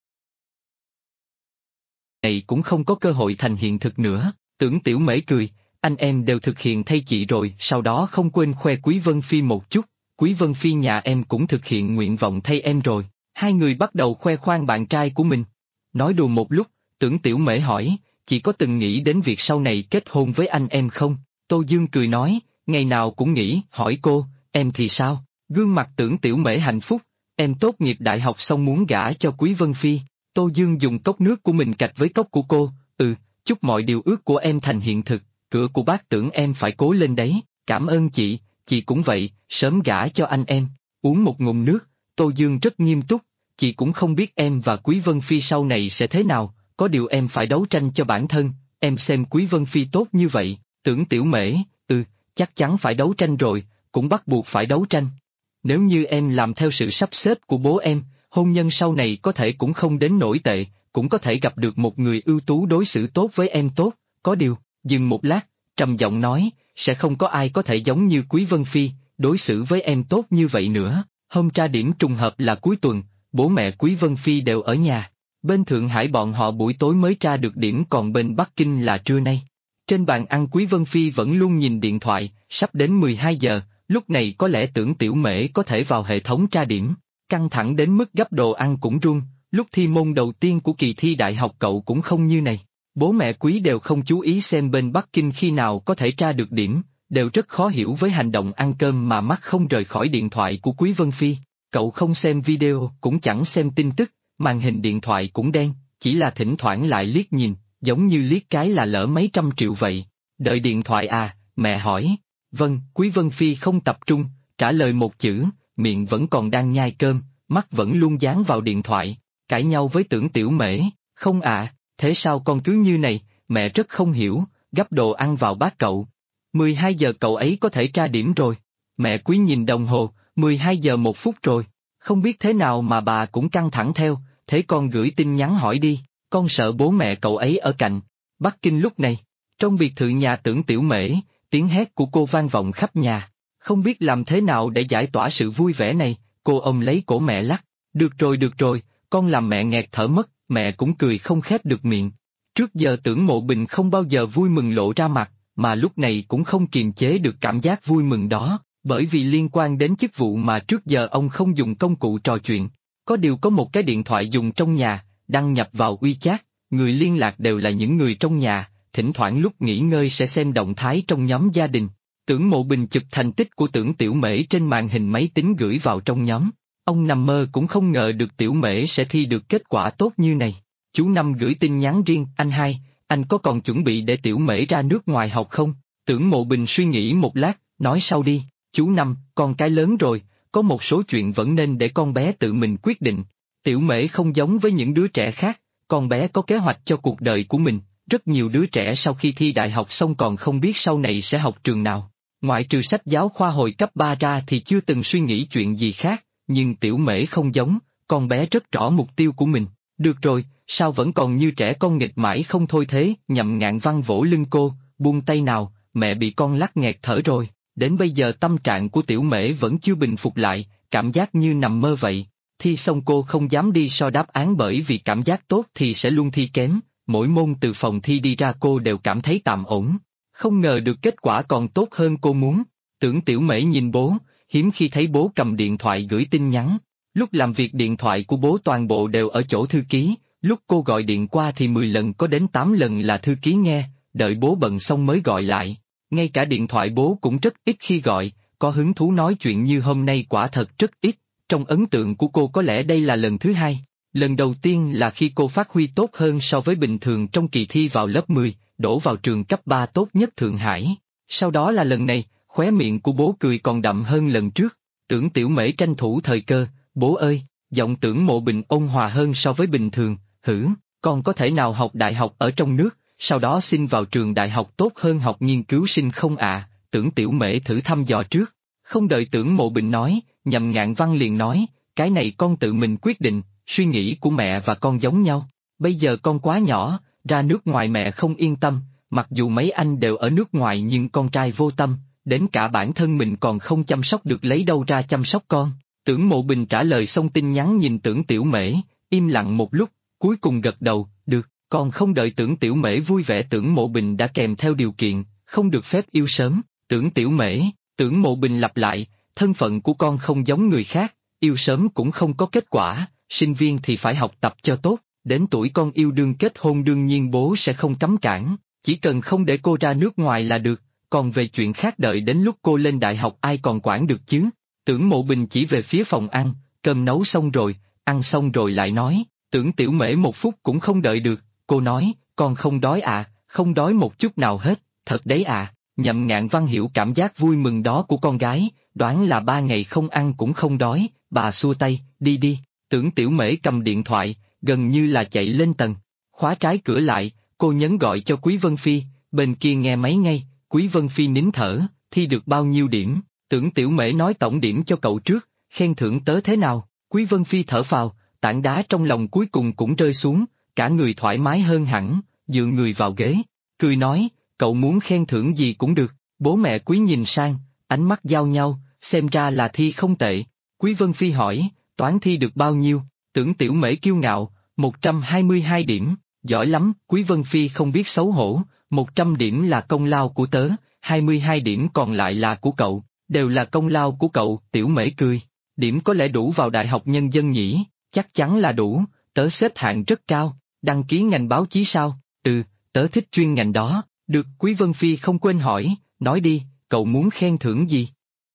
Này cũng không có cơ hội thành hiện thực nữa. Tưởng Tiểu Mễ cười, anh em đều thực hiện thay chị rồi, sau đó không quên khoe Quý Vân Phi một chút, Quý Vân Phi nhà em cũng thực hiện nguyện vọng thay em rồi. 2 người bắt đầu khoe khoang bạn trai của mình. Nói đùa một lúc, Tưởng Tiểu Mễ hỏi, chị có từng nghĩ đến việc sau này kết hôn với anh em không? Tô Dương cười nói, ngày nào cũng nghĩ. Hỏi cô, em thì sao? Gương mặt Tưởng Tiểu Mễ hạnh phúc, em tốt nghiệp đại học xong muốn gả cho Quý Vân Phi. Tô Dương dùng cốc nước của mình cạch với cốc của cô, chúc mọi điều ước của em thành hiện thực, cửa của bác Tưởng em phải cố lên đấy, cảm ơn chị cũng vậy, sớm gả cho anh em. Uống một ngụm nước, Tô Dương rất nghiêm túc, chị cũng không biết em và Quý Vân Phi sau này sẽ thế nào, có điều em phải đấu tranh cho bản thân, em xem Quý Vân Phi tốt như vậy. Tưởng Tiểu Mễ, chắc chắn phải đấu tranh rồi, cũng bắt buộc phải đấu tranh. Nếu như em làm theo sự sắp xếp của bố em, hôn nhân sau này có thể cũng không đến nổi tệ, cũng có thể gặp được một người ưu tú đối xử tốt với em tốt, có điều, dừng một lát, trầm giọng nói, sẽ không có ai có thể giống như Quý Vân Phi, đối xử với em tốt như vậy nữa. Hôm tra điểm trùng hợp là cuối tuần, bố mẹ Quý Vân Phi đều ở nhà. Bên Thượng Hải bọn họ buổi tối mới tra được điểm, còn bên Bắc Kinh là trưa nay. Trên bàn ăn Quý Vân Phi vẫn luôn nhìn điện thoại, sắp đến 12 giờ, lúc này có lẽ Tưởng Tiểu Mễ có thể vào hệ thống tra điểm. Căng thẳng đến mức gấp đồ ăn cũng run, lúc thi môn đầu tiên của kỳ thi đại học cậu cũng không như này. Bố mẹ Quý đều không chú ý xem bên Bắc Kinh khi nào có thể tra được điểm, đều rất khó hiểu với hành động ăn cơm mà mắt không rời khỏi điện thoại của Quý Vân Phi. Cậu không xem video, cũng chẳng xem tin tức, màn hình điện thoại cũng đen, chỉ là thỉnh thoảng lại liếc nhìn, giống như liếc cái là lỡ mấy trăm triệu vậy. Đợi điện thoại à, mẹ hỏi. Vâng, Quý Vân Phi không tập trung, trả lời một chữ, miệng vẫn còn đang nhai cơm, mắt vẫn luôn dán vào điện thoại, cãi nhau với Tưởng Tiểu Mễ, không ạ, thế sao con cứ như này, mẹ rất không hiểu, gắp đồ ăn vào bát cậu. 12 giờ cậu ấy có thể tra điểm rồi. Mẹ Quý nhìn đồng hồ, 12 giờ 1 phút rồi, không biết thế nào mà bà cũng căng thẳng theo, thế con gửi tin nhắn hỏi đi, con sợ bố mẹ cậu ấy ở cạnh. Bắc Kinh lúc này, trong biệt thự nhà Tưởng Tiểu Mễ, tiếng hét của cô vang vọng khắp nhà, không biết làm thế nào để giải tỏa sự vui vẻ này, cô ôm lấy cổ mẹ lắc, được rồi, con làm mẹ nghẹt thở mất, mẹ cũng cười không khép được miệng. Trước giờ Tưởng Mộ Bình không bao giờ vui mừng lộ ra mặt, mà lúc này cũng không kiềm chế được cảm giác vui mừng đó, bởi vì liên quan đến chức vụ mà trước giờ ông không dùng công cụ trò chuyện. Có điều có một cái điện thoại dùng trong nhà, đăng nhập vào WeChat, người liên lạc đều là những người trong nhà, thỉnh thoảng lúc nghỉ ngơi sẽ xem động thái trong nhóm gia đình. Tưởng Mộ Bình chụp thành tích của Tưởng Tiểu Mễ trên màn hình máy tính gửi vào trong nhóm. Ông nằm mơ cũng không ngờ được Tiểu Mễ sẽ thi được kết quả tốt như này. Chú Năm gửi tin nhắn riêng, anh hai, anh có còn chuẩn bị để Tiểu Mễ ra nước ngoài học không? Tưởng Mộ Bình suy nghĩ một lát, nói sau đi, chú Năm, con cái lớn rồi, có một số chuyện vẫn nên để con bé tự mình quyết định. Tiểu Mễ không giống với những đứa trẻ khác, con bé có kế hoạch cho cuộc đời của mình, rất nhiều đứa trẻ sau khi thi đại học xong còn không biết sau này sẽ học trường nào. Ngoại trừ sách giáo khoa hồi cấp 3 ra thì chưa từng suy nghĩ chuyện gì khác, nhưng Tiểu Mễ không giống, con bé rất rõ mục tiêu của mình. Được rồi, sao vẫn còn như trẻ con nghịch mãi không thôi thế? Nhậm Ngạn Văn vỗ lưng cô, buông tay nào, mẹ bị con lắc nghẹt thở rồi. Đến bây giờ tâm trạng của Tiểu Mễ vẫn chưa bình phục lại, cảm giác như nằm mơ vậy. Thi xong cô không dám đi so đáp án bởi vì cảm giác tốt thì sẽ luôn thi kém, mỗi môn từ phòng thi đi ra cô đều cảm thấy tạm ổn. Không ngờ được kết quả còn tốt hơn cô muốn. Tưởng Tiểu Mễ nhìn bố, hiếm khi thấy bố cầm điện thoại gửi tin nhắn. Lúc làm việc điện thoại của bố toàn bộ đều ở chỗ thư ký, lúc cô gọi điện qua thì 10 lần có đến 8 lần là thư ký nghe, đợi bố bận xong mới gọi lại. Ngay cả điện thoại bố cũng rất ít khi gọi, có hứng thú nói chuyện như hôm nay quả thật rất ít. Trong ấn tượng của cô có lẽ đây là lần thứ hai. Lần đầu tiên là khi cô phát huy tốt hơn so với bình thường trong kỳ thi vào lớp 10, đổ vào trường cấp 3 tốt nhất Thượng Hải. Sau đó là lần này, khóe miệng của bố cười còn đậm hơn lần trước. Tưởng Tiểu Mễ tranh thủ thời cơ, bố ơi, giọng Tưởng Mộ Bình ôn hòa hơn so với bình thường, con có thể nào học đại học ở trong nước, sau đó xin vào trường đại học tốt hơn học nghiên cứu sinh không ạ? Tưởng Tiểu Mễ thử thăm dò trước. Không đợi Tưởng Mộ Bình nói, Nhậm Ngạn Văn liền nói, cái này con tự mình quyết định, suy nghĩ của mẹ và con giống nhau. Bây giờ con quá nhỏ, ra nước ngoài mẹ không yên tâm, mặc dù mấy anh đều ở nước ngoài nhưng con trai vô tâm, đến cả bản thân mình còn không chăm sóc được lấy đâu ra chăm sóc con. Tưởng Mộ Bình trả lời xong tin nhắn nhìn Tưởng Tiểu Mễ, im lặng một lúc, cuối cùng gật đầu, được, còn không đợi Tưởng Tiểu Mễ vui vẻ Tưởng Mộ Bình đã kèm theo điều kiện, không được phép yêu sớm. Tưởng Tiểu Mễ, Tưởng Mộ Bình lặp lại, thân phận của con không giống người khác, yêu sớm cũng không có kết quả, sinh viên thì phải học tập cho tốt, đến tuổi con yêu đương kết hôn đương nhiên bố sẽ không cấm cản, chỉ cần không để cô ra nước ngoài là được, còn về chuyện khác đợi đến lúc cô lên đại học ai còn quản được chứ. Tưởng Mộ Bình chỉ về phía phòng ăn, cơm nấu xong rồi, ăn xong rồi lại nói, Tưởng Tiểu Mễ một phút cũng không đợi được, cô nói, con không đói à, không đói một chút nào hết, thật đấy à. Nhậm Ngạn Văn hiểu cảm giác vui mừng đó của con gái, đoán là 3 ngày không ăn cũng không đói, bà xua tay, đi đi. Tưởng Tiểu Mễ cầm điện thoại, gần như là chạy lên tầng, khóa trái cửa lại, cô nhấn gọi cho Quý Vân Phi, bên kia nghe máy ngay, Quý Vân Phi nín thở, thi được bao nhiêu điểm? Tưởng Tiểu Mễ nói tổng điểm cho cậu trước, khen thưởng tớ thế nào? Quý Vân Phi thở phào, tảng đá trong lòng cuối cùng cũng rơi xuống, cả người thoải mái hơn hẳn, dựa người vào ghế, cười nói, cậu muốn khen thưởng gì cũng được. Bố mẹ Quý nhìn sang, ánh mắt giao nhau, xem ra là thi không tệ. Quý Vân Phi hỏi, toán thi được bao nhiêu? Tưởng Tiểu Mễ kiêu ngạo, 122 điểm, giỏi lắm. Quý Vân Phi không biết xấu hổ, 100 điểm là công lao của tớ, 22 điểm còn lại là của cậu, đều là công lao của cậu. Tiểu Mễ cười, điểm có lẽ đủ vào Đại học Nhân dân nhỉ? Chắc chắn là đủ, tớ xếp hạng rất cao. Đăng ký ngành báo chí sao? Tớ thích chuyên ngành đó. Được. Quý Vân Phi không quên hỏi, nói đi, cậu muốn khen thưởng gì?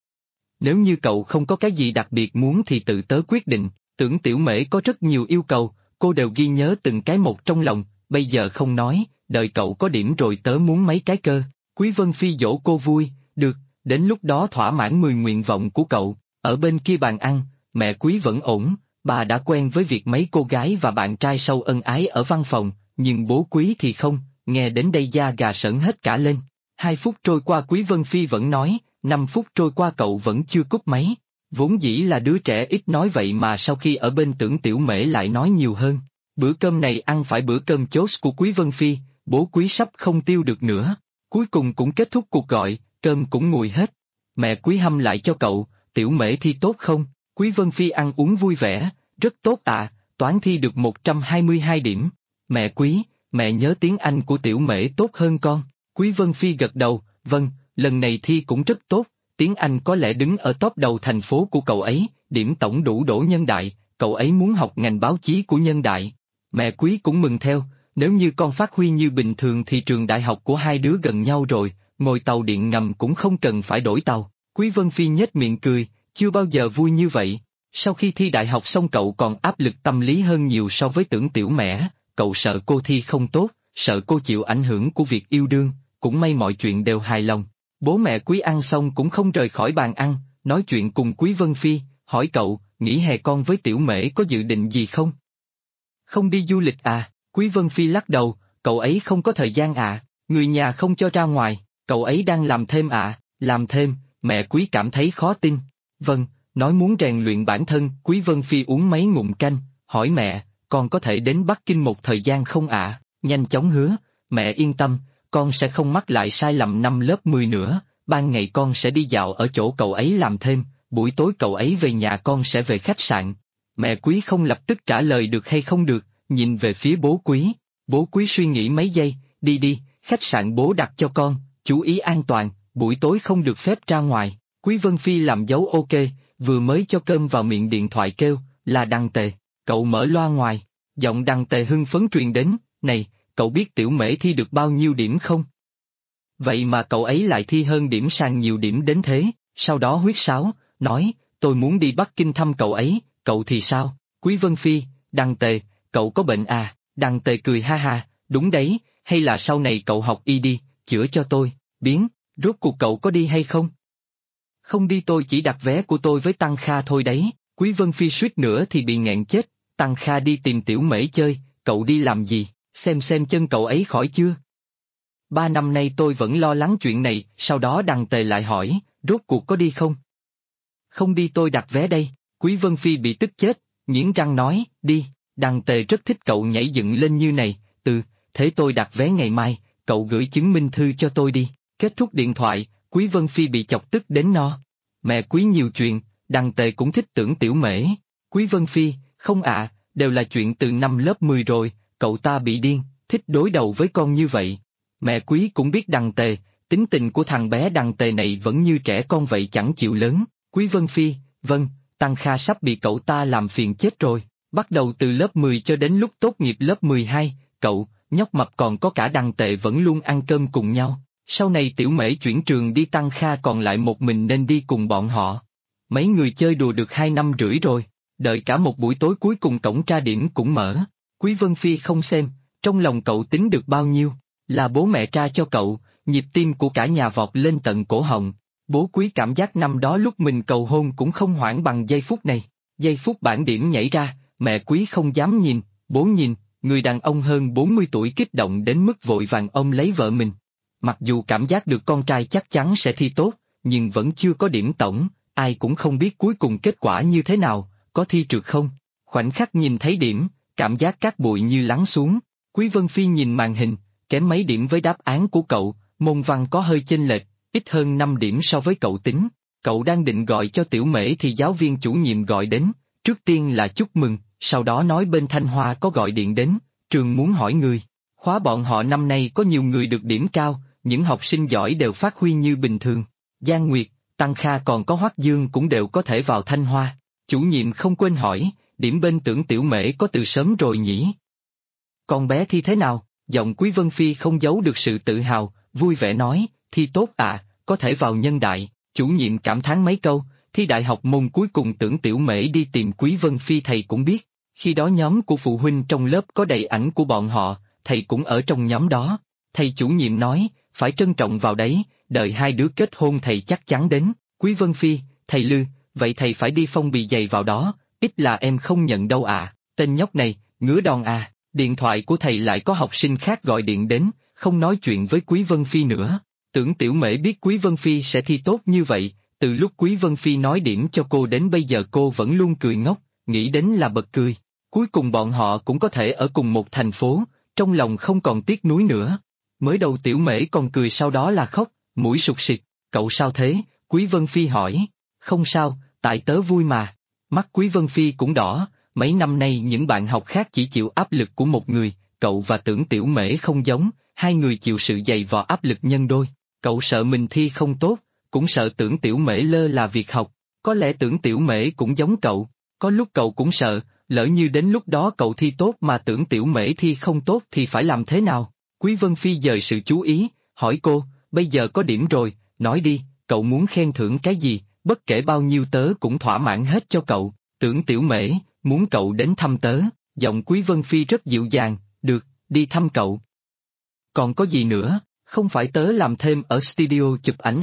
Nếu như cậu không có cái gì đặc biệt muốn thì tự tớ quyết định. Tưởng Tiểu Mễ có rất nhiều yêu cầu, cô đều ghi nhớ từng cái một trong lòng, bây giờ không nói, đợi cậu có điểm rồi tớ muốn mấy cái cơ. Quý Vân Phi dỗ cô vui, được, đến lúc đó thỏa mãn 10 nguyện vọng của cậu. Ở bên kia bàn ăn, mẹ Quý vẫn ổn, bà đã quen với việc mấy cô gái và bạn trai sâu ân ái ở văn phòng, nhưng bố Quý thì không, nghe đến đây da gà sởn hết cả lên. 2 phút trôi qua Quý Vân Phi vẫn nói, 5 phút trôi qua cậu vẫn chưa cúp máy. Vốn dĩ là đứa trẻ ít nói vậy mà sau khi ở bên Tưởng Tiểu Mễ lại nói nhiều hơn. Bữa cơm này ăn phải bữa cơm chốt của Quý Vân Phi, bố Quý sắp không tiêu được nữa. Cuối cùng cũng kết thúc cuộc gọi, cơm cũng nguội hết. Mẹ Quý hâm lại cho cậu, Tiểu Mễ thi tốt không? Quý Vân Phi ăn uống vui vẻ, rất tốt ạ, toán thi được 122 điểm. Mẹ Quý, mẹ nhớ tiếng Anh của Tiểu Mễ tốt hơn con. Quý Vân Phi gật đầu, vâng, lần này thi cũng rất tốt, tiếng Anh có lẽ đứng ở top đầu thành phố của cậu ấy, điểm tổng đủ đỗ Nhân Đại, cậu ấy muốn học ngành báo chí của Nhân Đại. Mẹ Quý cũng mừng theo, nếu như con phát huy như bình thường thì trường đại học của hai đứa gần nhau rồi, ngồi tàu điện ngầm cũng không cần phải đổi tàu. Quý Vân Phi nhếch miệng cười, chưa bao giờ vui như vậy. Sau khi thi đại học xong cậu còn áp lực tâm lý hơn nhiều so với Tưởng Tiểu Mễ, cậu sợ cô thi không tốt, sợ cô chịu ảnh hưởng của việc yêu đương, cũng may mọi chuyện đều hài lòng. Bố mẹ Quý ăn xong cũng không rời khỏi bàn ăn, nói chuyện cùng Quý Vân Phi, hỏi cậu, nghỉ hè con với Tiểu Mễ có dự định gì không? Không đi du lịch à? Quý Vân Phi lắc đầu, cậu ấy không có thời gian người nhà không cho ra ngoài, cậu ấy đang làm thêm làm thêm, mẹ Quý cảm thấy khó tin. Vâng, nói muốn rèn luyện bản thân, Quý Vân Phi uống mấy ngụm canh, hỏi mẹ, con có thể đến Bắc Kinh một thời gian không Nhanh chóng hứa, mẹ yên tâm, con sẽ không mắc lại sai lầm năm lớp 10 nữa, ban ngày con sẽ đi dạo ở chỗ cậu ấy làm thêm, buổi tối cậu ấy về nhà con sẽ về khách sạn. Mẹ Quý không lập tức trả lời được hay không được, nhìn về phía bố Quý. Bố Quý suy nghĩ mấy giây, đi, khách sạn bố đặt cho con, chú ý an toàn, buổi tối không được phép ra ngoài. Quý Vân Phi làm dấu ok, vừa mới cho cơm vào miệng điện thoại kêu, là Đằng Tề, cậu mở loa ngoài. Giọng Đằng Tề hưng phấn truyền đến, này, cậu biết Tiểu Mễ thi được bao nhiêu điểm không? Vậy mà cậu ấy lại thi hơn điểm sàn nhiều điểm đến thế, sau đó huýt sáo, nói, tôi muốn đi Bắc Kinh thăm cậu ấy, cậu thì sao? Quý Vân Phi, Đằng Tề, cậu có bệnh Đằng Tề cười ha ha, đúng đấy, hay là sau này cậu học y đi, chữa cho tôi, rốt cuộc cậu có đi hay không? Không đi tôi chỉ đặt vé của tôi với Tăng Kha thôi đấy, Quý Vân Phi suýt nữa thì bị nghẹn chết, Tăng Kha đi tìm Tiểu Mễ chơi, cậu đi làm gì, xem chân cậu ấy khỏi chưa? 3 năm nay tôi vẫn lo lắng chuyện này, sau đó Đằng Tề lại hỏi, rốt cuộc có đi không? Không đi tôi đặt vé đây, Quý Vân Phi bị tức chết, nghiến răng nói, đi, Đằng Tề rất thích cậu nhảy dựng lên như này, thế tôi đặt vé ngày mai, cậu gửi chứng minh thư cho tôi đi. Kết thúc điện thoại, Quý Vân Phi bị chọc tức đến no. Mẹ Quý nhiều chuyện, Đằng Tề cũng thích tưởng Tiểu Mễ. Quý Vân Phi, không đều là chuyện từ năm lớp 10 rồi, cậu ta bị điên, thích đối đầu với con như vậy. Mẹ Quý cũng biết Đằng Tề, tính tình của thằng bé Đằng Tề này vẫn như trẻ con vậy chẳng chịu lớn. Quý Vân Phi, vâng, Tăng Kha sắp bị cậu ta làm phiền chết rồi, bắt đầu từ lớp 10 cho đến lúc tốt nghiệp lớp 12, cậu, nhóc mập còn có cả Đằng Tề vẫn luôn ăn cơm cùng nhau. Sau này Tiểu Mễ chuyển trường đi Tăng Kha còn lại một mình nên đi cùng bọn họ. Mấy người chơi đùa được 2 năm rưỡi rồi, đợi cả một buổi tối cuối cùng cổng tra điểm cũng mở. Quý Vân Phi không xem, trong lòng cậu tính được bao nhiêu, là bố mẹ tra cho cậu, nhịp tim của cả nhà vọt lên tận cổ họng. Bố Quý cảm giác năm đó lúc mình cầu hôn cũng không hoảng bằng giây phút này. Giây phút bảng điểm nhảy ra, mẹ Quý không dám nhìn, bố nhìn, người đàn ông hơn 40 tuổi kích động đến mức vội vàng ôm lấy vợ mình. Mặc dù cảm giác được con trai chắc chắn sẽ thi tốt, nhưng vẫn chưa có điểm tổng, ai cũng không biết cuối cùng kết quả như thế nào, có thi trượt không. Khoảnh khắc nhìn thấy điểm, cảm giác cát bụi như lắng xuống. Quý Vân Phi nhìn màn hình, kém mấy điểm với đáp án của cậu, môn văn có hơi chênh lệch, ít hơn 5 điểm so với cậu tính. Cậu đang định gọi cho Tiểu Mễ thì giáo viên chủ nhiệm gọi đến, trước tiên là chúc mừng, sau đó nói bên Thanh Hoa có gọi điện đến, trường muốn hỏi người. Khóa bọn họ năm nay có nhiều người được điểm cao, những học sinh giỏi đều phát huy như bình thường. Giang Nguyệt, Tăng Kha còn có Hoắc Dương cũng đều có thể vào Thanh Hoa. Chủ nhiệm không quên hỏi, điểm bên tưởng Tiểu Mễ có từ sớm rồi nhỉ? Con bé thi thế nào? Giọng Quý Vân Phi không giấu được sự tự hào, vui vẻ nói, thi tốt có thể vào nhân đại. Chủ nhiệm cảm thán mấy câu, thi đại học môn cuối cùng tưởng Tiểu Mễ đi tìm Quý Vân Phi thầy cũng biết. Khi đó nhóm của phụ huynh trong lớp có đầy ảnh của bọn họ, thầy cũng ở trong nhóm đó. Thầy chủ nhiệm nói, phải trân trọng vào đấy, đợi hai đứa kết hôn thầy chắc chắn đến. Quý Vân Phi, thầy Lư, vậy thầy phải đi phong bì giày vào đó, ít là em không nhận đâu tên nhóc này, ngứa đòn Điện thoại của thầy lại có học sinh khác gọi điện đến, không nói chuyện với Quý Vân Phi nữa. Tưởng Tiểu Mễ biết Quý Vân Phi sẽ thi tốt như vậy, từ lúc Quý Vân Phi nói điểm cho cô đến bây giờ cô vẫn luôn cười ngốc, nghĩ đến là bật cười. Cuối cùng bọn họ cũng có thể ở cùng một thành phố, trong lòng không còn tiếc nuối nữa. Mới đầu Tiểu Mễ còn cười sau đó là khóc, mũi sụt sịt, cậu sao thế? Quý Vân Phi hỏi. Không sao, tại tớ vui mà. Mắt Quý Vân Phi cũng đỏ, mấy năm nay những bạn học khác chỉ chịu áp lực của một người, cậu và tưởng Tiểu Mễ không giống, hai người chịu sự dày vò áp lực nhân đôi. Cậu sợ mình thi không tốt, cũng sợ tưởng Tiểu Mễ lơ là việc học, có lẽ tưởng Tiểu Mễ cũng giống cậu, có lúc cậu cũng sợ, lỡ như đến lúc đó cậu thi tốt mà tưởng Tiểu Mễ thi không tốt thì phải làm thế nào? Quý Vân Phi dời sự chú ý, hỏi cô, bây giờ có điểm rồi, nói đi, cậu muốn khen thưởng cái gì, bất kể bao nhiêu tớ cũng thỏa mãn hết cho cậu. Tưởng Tiểu Mễ, muốn cậu đến thăm tớ, giọng Quý Vân Phi rất dịu dàng, được, đi thăm cậu. Còn có gì nữa, không phải tớ làm thêm ở studio chụp ảnh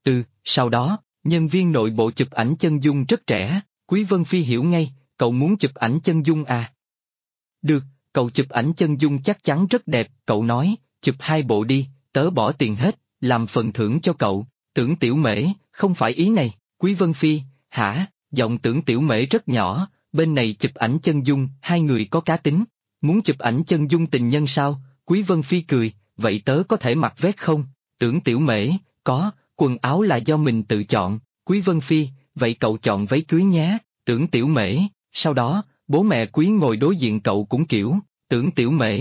sau đó, nhân viên nội bộ chụp ảnh chân dung rất trẻ, Quý Vân Phi hiểu ngay, cậu muốn chụp ảnh chân dung Được, cậu chụp ảnh chân dung chắc chắn rất đẹp, cậu nói, chụp 2 bộ đi, tớ bỏ tiền hết, làm phần thưởng cho cậu. Tưởng Tiểu Mễ, không phải ý này. Quý Vân Phi, hả? Giọng Tưởng Tiểu Mễ rất nhỏ, bên này chụp ảnh chân dung, hai người có cá tính. Muốn chụp ảnh chân dung tình nhân sao? Quý Vân Phi cười, vậy tớ có thể mặc vest không? Tưởng Tiểu Mễ, có, quần áo là do mình tự chọn. Quý Vân Phi, vậy cậu chọn váy cưới nhé. Tưởng Tiểu Mễ, sau đó, bố mẹ Quý ngồi đối diện cậu cũng kiểu, Tưởng Tiểu Mễ.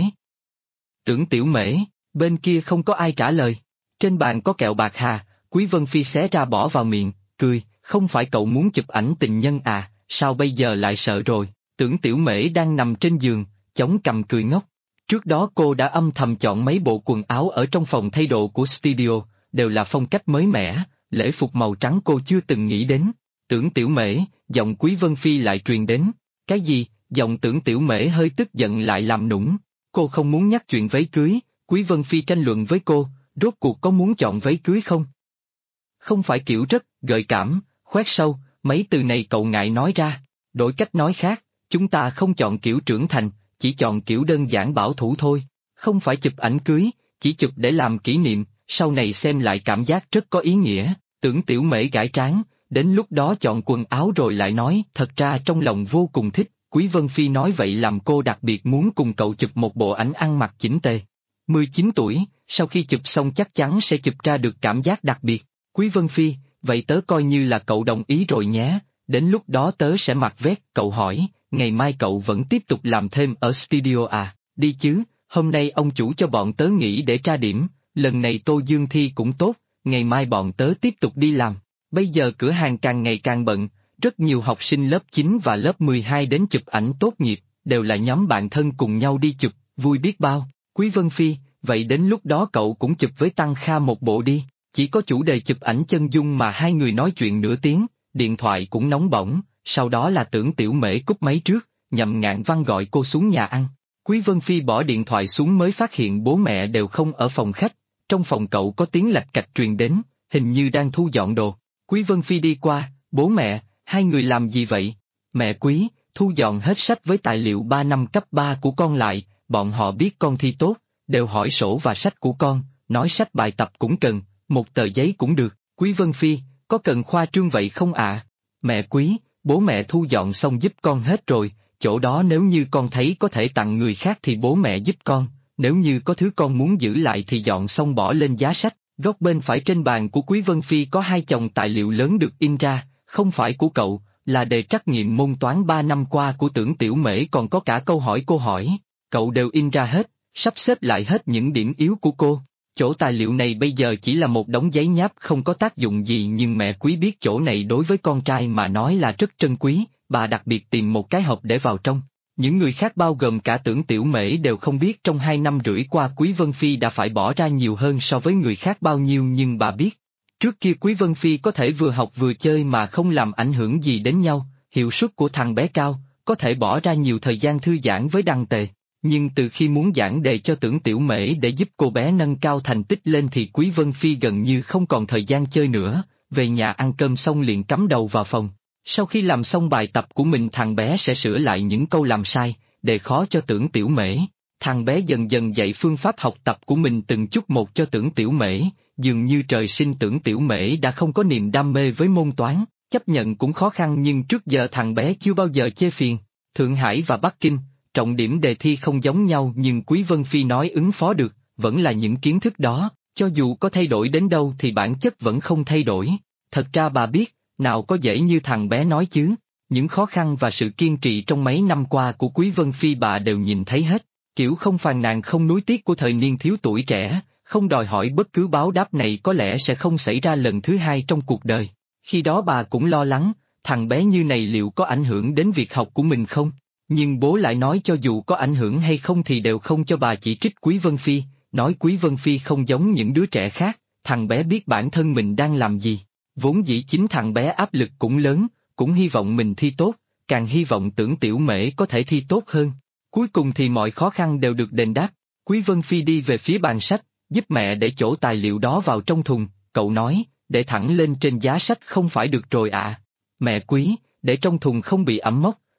Tưởng Tiểu Mễ, bên kia không có ai trả lời. Trên bàn có kẹo bạc hà, Quý Vân Phi xé ra bỏ vào miệng, cười, không phải cậu muốn chụp ảnh tình nhân à, sao bây giờ lại sợ rồi? Tưởng Tiểu Mễ đang nằm trên giường, chống cằm cười ngốc. Trước đó cô đã âm thầm chọn mấy bộ quần áo ở trong phòng thay đồ của studio, đều là phong cách mới mẻ, lễ phục màu trắng cô chưa từng nghĩ đến. Tưởng Tiểu Mễ, giọng Quý Vân Phi lại truyền đến. Cái gì? Giọng Tưởng Tiểu Mễ hơi tức giận lại làm nũng. Cô không muốn nhắc chuyện váy cưới, Quý Vân Phi tranh luận với cô, rốt cuộc có muốn chọn váy cưới không? Không phải kiểu rất, gợi cảm, khoét sâu, mấy từ này cậu ngại nói ra. Đổi cách nói khác, chúng ta không chọn kiểu trưởng thành, chỉ chọn kiểu đơn giản bảo thủ thôi. Không phải chụp ảnh cưới, chỉ chụp để làm kỷ niệm, sau này xem lại cảm giác rất có ý nghĩa. Tưởng Tiểu Mễ gãi trán, đến lúc đó chọn quần áo rồi lại nói, thật ra trong lòng vô cùng thích. Quý Vân Phi nói vậy làm cô đặc biệt muốn cùng cậu chụp một bộ ảnh ăn mặc chỉnh tề. 19 tuổi, sau khi chụp xong chắc chắn sẽ chụp ra được cảm giác đặc biệt. Quý Vân Phi, vậy tớ coi như là cậu đồng ý rồi nhé, đến lúc đó tớ sẽ mặc vest. Cậu hỏi, ngày mai cậu vẫn tiếp tục làm thêm ở studio à? Đi chứ, hôm nay ông chủ cho bọn tớ nghỉ để tra điểm, lần này Tô Dương thi cũng tốt, ngày mai bọn tớ tiếp tục đi làm. Bây giờ cửa hàng càng ngày càng bận, rất nhiều học sinh lớp 9 và lớp 12 đến chụp ảnh tốt nghiệp, đều là nhóm bạn thân cùng nhau đi chụp, vui biết bao. Quý Vân Phi, vậy đến lúc đó cậu cũng chụp với Tăng Kha một bộ đi, chỉ có chủ đề chụp ảnh chân dung mà hai người nói chuyện nửa tiếng, điện thoại cũng nóng bỏng, sau đó là Tưởng Tiểu Mễ cúp máy trước, Nhậm Ngạn Văn gọi cô xuống nhà ăn. Quý Vân Phi bỏ điện thoại xuống mới phát hiện bố mẹ đều không ở phòng khách, trong phòng cậu có tiếng lạch cạch truyền đến, hình như đang thu dọn đồ. Quý Vân Phi đi qua, bố mẹ, hai người làm gì vậy? Mẹ Quý, thu dọn hết sách với tài liệu 3 năm cấp 3 của con lại, bọn họ biết con thi tốt, đều hỏi sổ và sách của con, nói sách bài tập cũng cần, một tờ giấy cũng được. Quý Vân Phi, có cần khoa trương vậy không ạ? Mẹ Quý, bố mẹ thu dọn xong giúp con hết rồi, chỗ đó nếu như con thấy có thể tặng người khác thì bố mẹ giúp con, nếu như có thứ con muốn giữ lại thì dọn xong bỏ lên giá sách. Góc bên phải trên bàn của Quý Vân Phi có 2 chồng tài liệu lớn được in ra, không phải của cậu, là đề trắc nghiệm môn toán 3 năm qua của Tưởng Tiểu Mễ, còn có cả câu hỏi cô hỏi, cậu đều in ra hết, sắp xếp lại hết những điểm yếu của cô. Chỗ tài liệu này bây giờ chỉ là một đống giấy nháp không có tác dụng gì, nhưng mẹ Quý biết chỗ này đối với con trai mà nói là rất trân quý, bà đặc biệt tìm một cái hộp để vào trong. Những người khác bao gồm cả Tưởng Tiểu Mễ đều không biết trong 2 năm rưỡi qua Quý Vân Phi đã phải bỏ ra nhiều hơn so với người khác bao nhiêu, nhưng bà biết. Trước kia Quý Vân Phi có thể vừa học vừa chơi mà không làm ảnh hưởng gì đến nhau, hiệu suất của thằng bé cao, có thể bỏ ra nhiều thời gian thư giãn với Đăng Tề. Nhưng từ khi muốn giảng đề cho Tưởng Tiểu Mễ để giúp cô bé nâng cao thành tích lên thì Quý Vân Phi gần như không còn thời gian chơi nữa, về nhà ăn cơm xong liền cắm đầu vào phòng. Sau khi làm xong bài tập của mình thằng bé sẽ sửa lại những câu làm sai, đề khó cho Tưởng Tiểu Mễ. Thằng bé dần dần dạy phương pháp học tập của mình từng chút một cho Tưởng Tiểu Mễ, dường như trời sinh Tưởng Tiểu Mễ đã không có niềm đam mê với môn toán, chấp nhận cũng khó khăn, nhưng trước giờ thằng bé chưa bao giờ chê phiền. Thượng Hải và Bắc Kinh, trọng điểm đề thi không giống nhau nhưng Quý Vân Phi nói ứng phó được, vẫn là những kiến thức đó, cho dù có thay đổi đến đâu thì bản chất vẫn không thay đổi. Thật ra bà biết, nào có dễ như thằng bé nói chứ, những khó khăn và sự kiên trì trong mấy năm qua của Quý Vân Phi bà đều nhìn thấy hết, kiểu không phàn nàn không nuối tiếc của thời niên thiếu tuổi trẻ, không đòi hỏi bất cứ báo đáp này có lẽ sẽ không xảy ra lần thứ hai trong cuộc đời. Khi đó bà cũng lo lắng, thằng bé như này liệu có ảnh hưởng đến việc học của mình không? Nhưng bố lại nói cho dù có ảnh hưởng hay không thì đều không cho bà chỉ trích Quý Vân Phi, nói Quý Vân Phi không giống những đứa trẻ khác, thằng bé biết bản thân mình đang làm gì. Vốn dĩ chính thằng bé áp lực cũng lớn, cũng hy vọng mình thi tốt, càng hy vọng Tưởng Tiểu Mễ có thể thi tốt hơn. Cuối cùng thì mọi khó khăn đều được đền đáp. Quý Vân Phi đi về phía bàn sách, giúp mẹ để chỗ tài liệu đó vào trong thùng, cậu nói, để thẳng lên trên giá sách không phải được rồi ạ. Mẹ Quý, để trong thùng không bị ẩm mốc,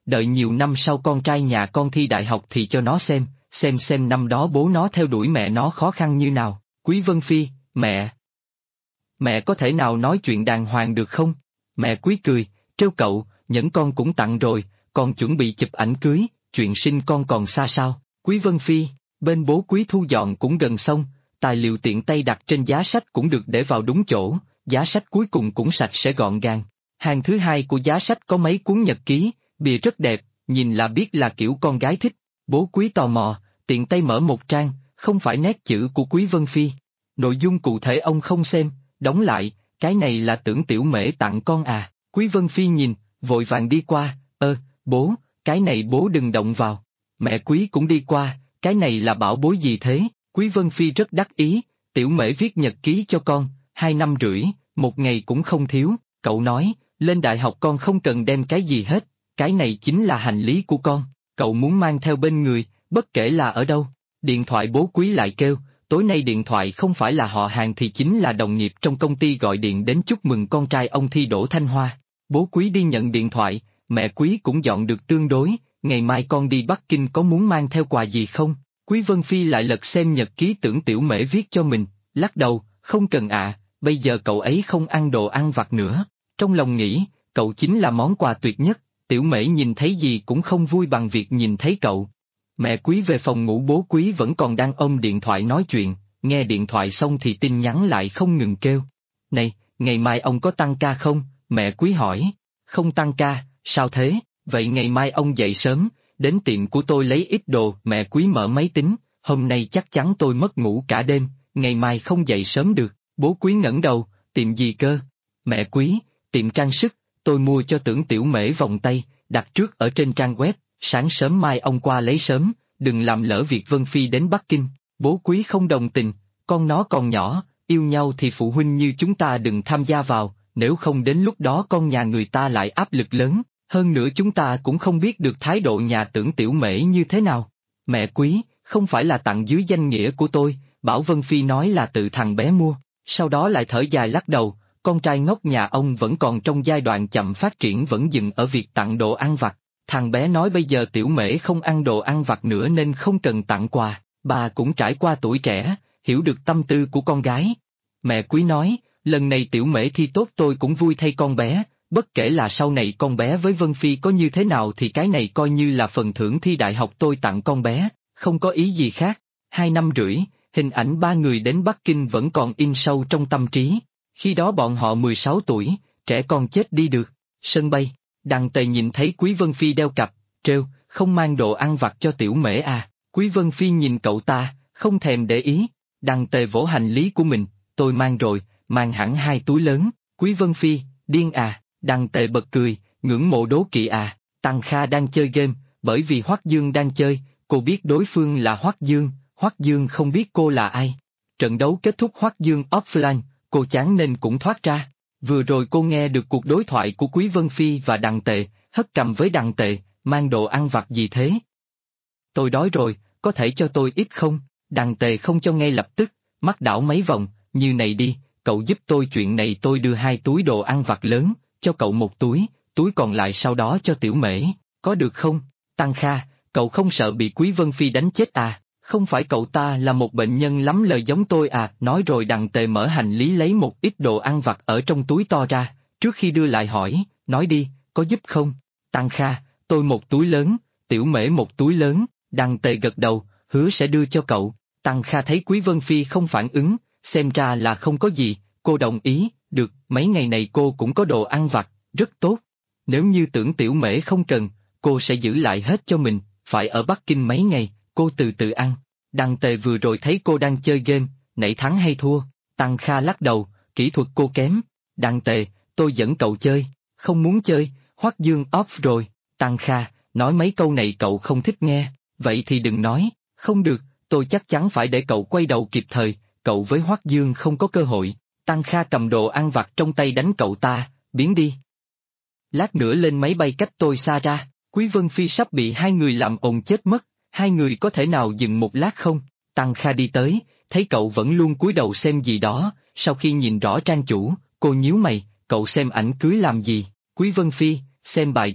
đợi nhiều năm sau con trai nhà con thi đại học thì cho nó xem năm đó bố nó theo đuổi mẹ nó khó khăn như nào. Quý Vân Phi, mẹ có thể nào nói chuyện đàng hoàng được không? Mẹ Quý cười, trêu cậu, nhẫn con cũng tặng rồi, còn chuẩn bị chụp ảnh cưới, chuyện sinh con còn xa sao? Quý Vân Phi, bên bố Quý thu dọn cũng gần xong, tài liệu tiện tay đặt trên giá sách cũng được để vào đúng chỗ, giá sách cuối cùng cũng sạch sẽ gọn gàng. Hàng thứ hai của giá sách có mấy cuốn nhật ký, bìa rất đẹp, nhìn là biết là kiểu con gái thích. Bố Quý tò mò, tiện tay mở một trang, không phải nét chữ của Quý Vân Phi. Nội dung cụ thể ông không xem, đóng lại, cái này là Tưởng Tiểu Mễ tặng con à. Quý Vân Phi nhìn, vội vàng đi qua, bố, cái này bố đừng động vào. Mẹ Quý cũng đi qua, cái này là bảo bối gì thế? Quý Vân Phi rất đắc ý, Tiểu Mễ viết nhật ký cho con, 2 năm rưỡi, một ngày cũng không thiếu, cậu nói, lên đại học con không cần đem cái gì hết, cái này chính là hành lý của con, cậu muốn mang theo bên người, bất kể là ở đâu. Điện thoại bố Quý lại kêu, tối nay điện thoại không phải là họ hàng thì chính là đồng nghiệp trong công ty gọi điện đến chúc mừng con trai ông thi đỗ Thanh Hoa. Bố Quý đi nhận điện thoại, mẹ Quý cũng dọn được tương đối, ngày mai con đi Bắc Kinh có muốn mang theo quà gì không? Quý Vân Phi lại lật xem nhật ký Tưởng Tiểu Mễ viết cho mình, lắc đầu, không cần ạ, bây giờ cậu ấy không ăn đồ ăn vặt nữa. Trong lòng nghĩ, cậu chính là món quà tuyệt nhất, Tiểu Mễ nhìn thấy gì cũng không vui bằng việc nhìn thấy cậu. Mẹ Quý về phòng ngủ, bố Quý vẫn còn đang ôm điện thoại nói chuyện, nghe điện thoại xong thì tin nhắn lại không ngừng kêu. Này, ngày mai ông có tăng ca không? Mẹ Quý hỏi. Không tăng ca, sao thế? Vậy ngày mai ông dậy sớm, đến tiệm của tôi lấy ít đồ. Mẹ Quý mở máy tính, hôm nay chắc chắn tôi mất ngủ cả đêm, ngày mai không dậy sớm được. Bố Quý ngẩng đầu, tiệm gì cơ? Mẹ Quý, tiệm trang sức, tôi mua cho Tưởng Tiểu Mễ vòng tay, đặt trước ở trên trang web, sáng sớm mai ông qua lấy sớm, đừng làm lỡ việc Vân Phi đến Bắc Kinh. Bố Quý không đồng tình, con nó còn nhỏ, yêu nhau thì phụ huynh như chúng ta đừng tham gia vào, nếu không đến lúc đó con nhà người ta lại áp lực lớn, hơn nữa chúng ta cũng không biết được thái độ nhà Tưởng Tiểu Mễ như thế nào. Mẹ Quý, không phải là tặng dưới danh nghĩa của tôi, bảo Vân Phi nói là tự thằng bé mua, sau đó lại thở dài lắc đầu, con trai ngốc nhà ông vẫn còn trong giai đoạn chậm phát triển, vẫn dừng ở việc tặng đồ ăn vặt. Thằng bé nói bây giờ Tiểu Mễ không ăn đồ ăn vặt nữa nên không cần tặng quà, bà cũng trải qua tuổi trẻ, hiểu được tâm tư của con gái. Mẹ Quý nói, lần này Tiểu Mễ thi tốt tôi cũng vui thay con bé, bất kể là sau này con bé với Vân Phi có như thế nào thì cái này coi như là phần thưởng thi đại học tôi tặng con bé, không có ý gì khác. 2 năm rưỡi, hình ảnh 3 người đến Bắc Kinh vẫn còn in sâu trong tâm trí. Khi đó bọn họ 16 tuổi, trẻ con chết đi được. Sân bay, Đằng Tề nhìn thấy Quý Vân Phi đeo cặp, trêu, không mang đồ ăn vặt cho Tiểu Mễ à? Quý Vân Phi nhìn cậu ta, không thèm để ý. Đằng Tề vỗ hành lý của mình, tôi mang rồi, mang hẳn 2 túi lớn. Quý Vân Phi, điên à? Đằng Tề bật cười, ngưỡng mộ đố kỵ à? Tăng Kha đang chơi game, bởi vì Hoắc Dương đang chơi, cô biết đối phương là Hoắc Dương không biết cô là ai. Trận đấu kết thúc Hoắc Dương offline, cô chán nên cũng thoát ra. Vừa rồi cô nghe được cuộc đối thoại của Quý Vân Phi và Đằng Tề, hất cằm với Đằng Tề, mang đồ ăn vặt gì thế? Tôi đói rồi, có thể cho tôi ít không? Đằng Tề không cho ngay lập tức, mắt đảo mấy vòng, như này đi, cậu giúp tôi chuyện này, tôi đưa 2 túi đồ ăn vặt lớn, cho cậu 1 túi, túi còn lại sau đó cho Tiểu Mễ, có được không? Tăng Kha, cậu không sợ bị Quý Vân Phi đánh chết à? Không phải cậu ta là một bệnh nhân lắm lời giống tôi à? Nói rồi Đằng Tề mở hành lý lấy một ít đồ ăn vặt ở trong túi to ra, trước khi đưa lại hỏi, nói đi, có giúp không? Tăng Kha, tôi 1 túi lớn, Tiểu Mễ 1 túi lớn. Đằng Tề gật đầu, hứa sẽ đưa cho cậu. Tăng Kha thấy Quý Vân Phi không phản ứng, xem ra là không có gì, cô đồng ý, được, mấy ngày này cô cũng có đồ ăn vặt, rất tốt. Nếu như Tưởng Tiểu Mễ không cần, cô sẽ giữ lại hết cho mình, phải ở Bắc Kinh mấy ngày, cô từ từ ăn. Đằng Tề vừa rồi thấy cô đang chơi game, nãy thắng hay thua? Tăng Kha lắc đầu, kỹ thuật cô kém. Đằng Tề, tôi dẫn cậu chơi, không muốn chơi, Hoắc Dương off rồi. Tăng Kha, nói mấy câu này cậu không thích nghe, vậy thì đừng nói, không được, tôi chắc chắn phải để cậu quay đầu kịp thời, cậu với Hoắc Dương không có cơ hội. Tăng Kha cầm đồ ăn vặt trong tay đánh cậu ta, biến đi. Lát nữa lên máy bay cách tôi xa ra. Quý Vân Phi sắp bị 2 người làm ồn chết mất, 2 người có thể nào dừng một lát không? Tăng Kha đi tới, thấy cậu vẫn luôn cúi đầu xem gì đó, sau khi nhìn rõ trang chủ, cô nhíu mày, cậu xem ảnh cưới làm gì? Quý Vân Phi, xem bài trước,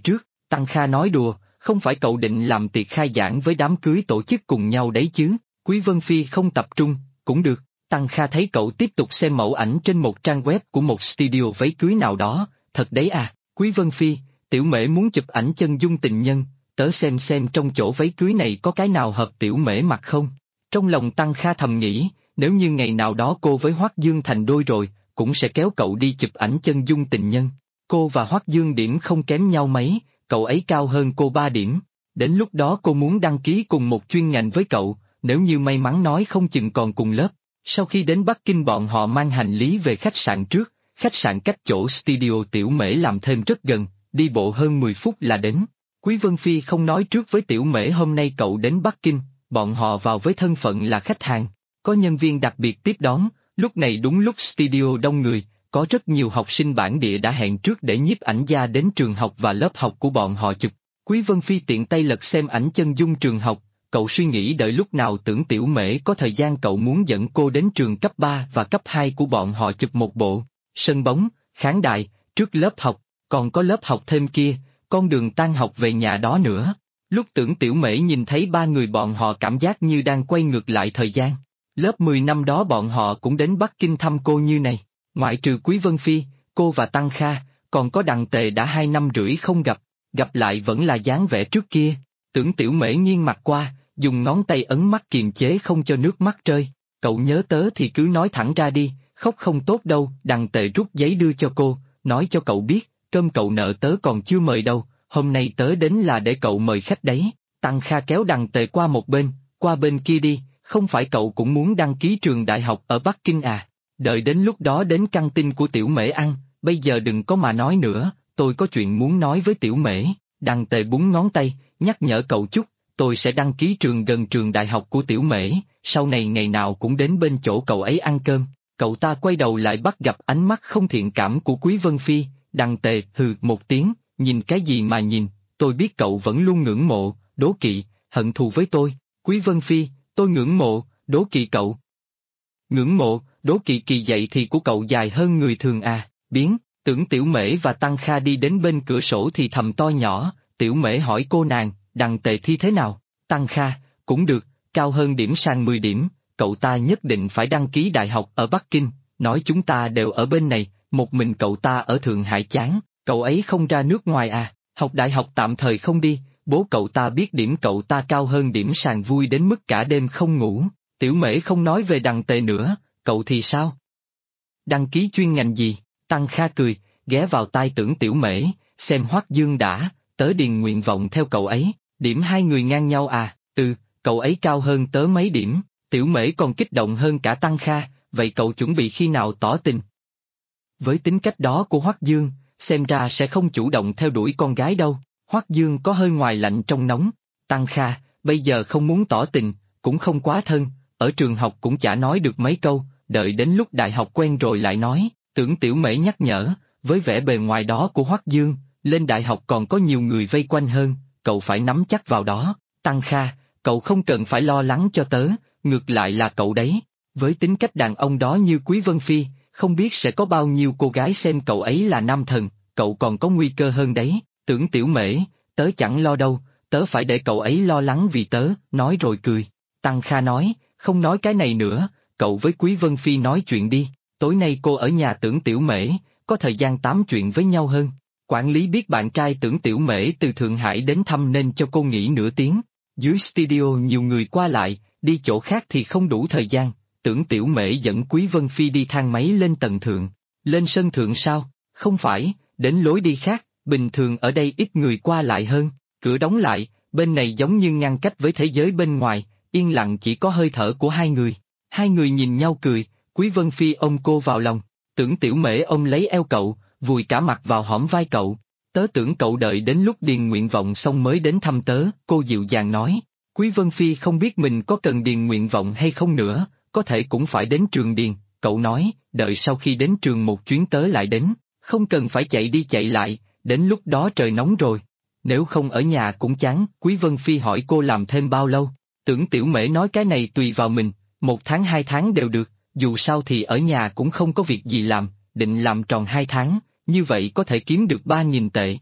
Tăng Kha nói đùa, không phải cậu định làm tiệc khai giảng với đám cưới tổ chức cùng nhau đấy chứ? Quý Vân Phi không tập trung, cũng được. Tăng Kha thấy cậu tiếp tục xem mẫu ảnh trên một trang web của một studio váy cưới nào đó, thật đấy à, Quý Vân Phi, Tiểu Mễ muốn chụp ảnh chân dung tình nhân, tớ xem trong chỗ váy cưới này có cái nào hợp Tiểu Mễ mặc không? Trong lòng Tăng Kha thầm nghĩ, nếu như ngày nào đó cô với Hoắc Dương thành đôi rồi, cũng sẽ kéo cậu đi chụp ảnh chân dung tình nhân. Cô và Hoắc Dương điểm không kém nhau mấy, cậu ấy cao hơn cô 3 điểm. Đến lúc đó cô muốn đăng ký cùng một chuyên ngành với cậu, nếu như may mắn nói không chừng còn cùng lớp. Sau khi đến Bắc Kinh bọn họ mang hành lý về khách sạn trước, khách sạn cách chỗ studio Tiểu Mễ làm thêm rất gần, đi bộ hơn 10 phút là đến. Quý Vân Phi không nói trước với Tiểu Mễ hôm nay cậu đến Bắc Kinh, bọn họ vào với thân phận là khách hàng. Có nhân viên đặc biệt tiếp đón, lúc này đúng lúc studio đông người, có rất nhiều học sinh bản địa đã hẹn trước để nhiếp ảnh gia đến trường học và lớp học của bọn họ chụp. Quý Vân Phi tiện tay lật xem ảnh chân dung trường học, cậu suy nghĩ đợi lúc nào Tưởng Tiểu Mễ có thời gian cậu muốn dẫn cô đến trường cấp 3 và cấp 2 của bọn họ chụp một bộ. Sân bóng, khán đài, trước lớp học, còn có lớp học thêm kia, con đường tan học về nhà đó nữa. Lúc Tưởng Tiểu Mễ nhìn thấy ba người bọn họ cảm giác như đang quay ngược lại thời gian. Lớp 10 năm đó bọn họ cũng đến Bắc Kinh thăm cô như này, ngoại trừ Quý Vân Phi, cô và Tăng Kha, còn có Đằng Tề đã 2 năm rưỡi không gặp lại vẫn là dáng vẻ trước kia. Tưởng Tiểu Mễ nghiêng mặt qua, dùng ngón tay ấn mắt kiềm chế không cho nước mắt rơi. Cậu nhớ tớ thì cứ nói thẳng ra đi, khóc không tốt đâu. Đằng Tề rút giấy đưa cho cô, nói cho cậu biết, cơm cậu nợ tớ còn chưa mời đâu, hôm nay tớ đến là để cậu mời khách đấy. Tăng Kha kéo Đằng Tề qua bên kia đi, không phải cậu cũng muốn đăng ký trường đại học ở Bắc Kinh à? Đợi đến lúc đó đến căng tin của Tiểu Mễ ăn, bây giờ đừng có mà nói nữa, tôi có chuyện muốn nói với Tiểu Mễ. Đằng Tề búng ngón tay, nhắc nhở cậu chút, tôi sẽ đăng ký trường gần trường đại học của Tiểu Mễ, sau này ngày nào cũng đến bên chỗ cậu ấy ăn cơm. Cậu ta quay đầu lại bắt gặp ánh mắt không thiện cảm của Quý Vân Phi. Đằng Tề hừ một tiếng, nhìn cái gì mà nhìn, tôi biết cậu vẫn luôn ngưỡng mộ, đố kỵ, hận thù với tôi. Quý Vân Phi, tôi ngưỡng mộ, đố kỵ cậu. Ngưỡng mộ, đố kỵ kỳ vậy thì của cậu dài hơn người thường à, biến. Tưởng Tiểu Mễ và Tăng Kha đi đến bên cửa sổ thì thầm to nhỏ, Tiểu Mễ hỏi cô nàng, Đằng Tề thi thế nào? Tăng Kha, cũng được, cao hơn điểm sang 10 điểm, cậu ta nhất định phải đăng ký đại học ở Bắc Kinh, nói chúng ta đều ở bên này, một mình cậu ta ở Thượng Hải chán, cậu ấy không ra nước ngoài à, học đại học tạm thời không đi, bố cậu ta biết điểm cậu ta cao hơn điểm sàn vui đến mức cả đêm không ngủ. Tiểu Mễ không nói về Đằng Tề nữa, cậu thì sao? Đăng ký chuyên ngành gì? Tăng Kha cười, ghé vào tai Tưởng Tiểu Mễ, xem Hoắc Dương đã, tớ điền nguyện vọng theo cậu ấy, điểm hai người ngang nhau à, cậu ấy cao hơn tớ mấy điểm. Tiểu Mễ còn kích động hơn cả Tăng Kha, vậy cậu chuẩn bị khi nào tỏ tình? Với tính cách đó của Hoắc Dương, xem ra sẽ không chủ động theo đuổi con gái đâu. Hoắc Dương có hơi ngoài lạnh trong nóng. Tăng Kha, bây giờ không muốn tỏ tình, cũng không quá thân, ở trường học cũng chả nói được mấy câu, đợi đến lúc đại học quen rồi lại nói. Tưởng Tiểu Mễ nhắc nhở, với vẻ bề ngoài đó của Hoắc Dương, lên đại học còn có nhiều người vây quanh hơn, cậu phải nắm chắc vào đó. Tăng Kha, cậu không cần phải lo lắng cho tớ, ngược lại là cậu đấy. Với tính cách đàn ông đó như Quý Vân Phi, không biết sẽ có bao nhiêu cô gái xem cậu ấy là nam thần, cậu còn có nguy cơ hơn đấy. Tưởng Tiểu Mễ, tớ chẳng lo đâu, tớ phải để cậu ấy lo lắng vì tớ, nói rồi cười. Tăng Kha nói, không nói cái này nữa, cậu với Quý Vân Phi nói chuyện đi, tối nay cô ở nhà Tưởng Tiểu Mễ, có thời gian tám chuyện với nhau hơn. Quản lý biết bạn trai Tưởng Tiểu Mễ từ Thượng Hải đến thăm nên cho cô nghỉ nửa tiếng. Dưới studio nhiều người qua lại, đi chỗ khác thì không đủ thời gian. Tưởng Tiểu Mễ dẫn Quý Vân Phi đi thang máy lên tầng thượng. Lên sân thượng sao? Không phải, đến lối đi khác, bình thường ở đây ít người qua lại hơn. Cửa đóng lại, bên này giống như ngăn cách với thế giới bên ngoài, yên lặng chỉ có hơi thở của hai người. Hai người nhìn nhau cười, Quý Vân Phi ôm cô vào lòng. Tưởng Tiểu Mễ ôm lấy eo cậu, vùi cả mặt vào hõm vai cậu. Tớ tưởng cậu đợi đến lúc điền nguyện vọng xong mới đến thăm tớ, cô dịu dàng nói. Quý Vân Phi không biết mình có cần điền nguyện vọng hay không nữa, có thể cũng phải đến trường điền, cậu nói, đợi sau khi đến trường một chuyến tớ lại đến, không cần phải chạy đi chạy lại, đến lúc đó trời nóng rồi. Nếu không ở nhà cũng chán, Quý Vân Phi hỏi cô làm thêm bao lâu, Tưởng Tiểu Mễ nói cái này tùy vào mình, 1 tháng 2 tháng đều được, dù sao thì ở nhà cũng không có việc gì làm, định làm tròn 2 tháng, như vậy có thể kiếm được 3.000 tệ.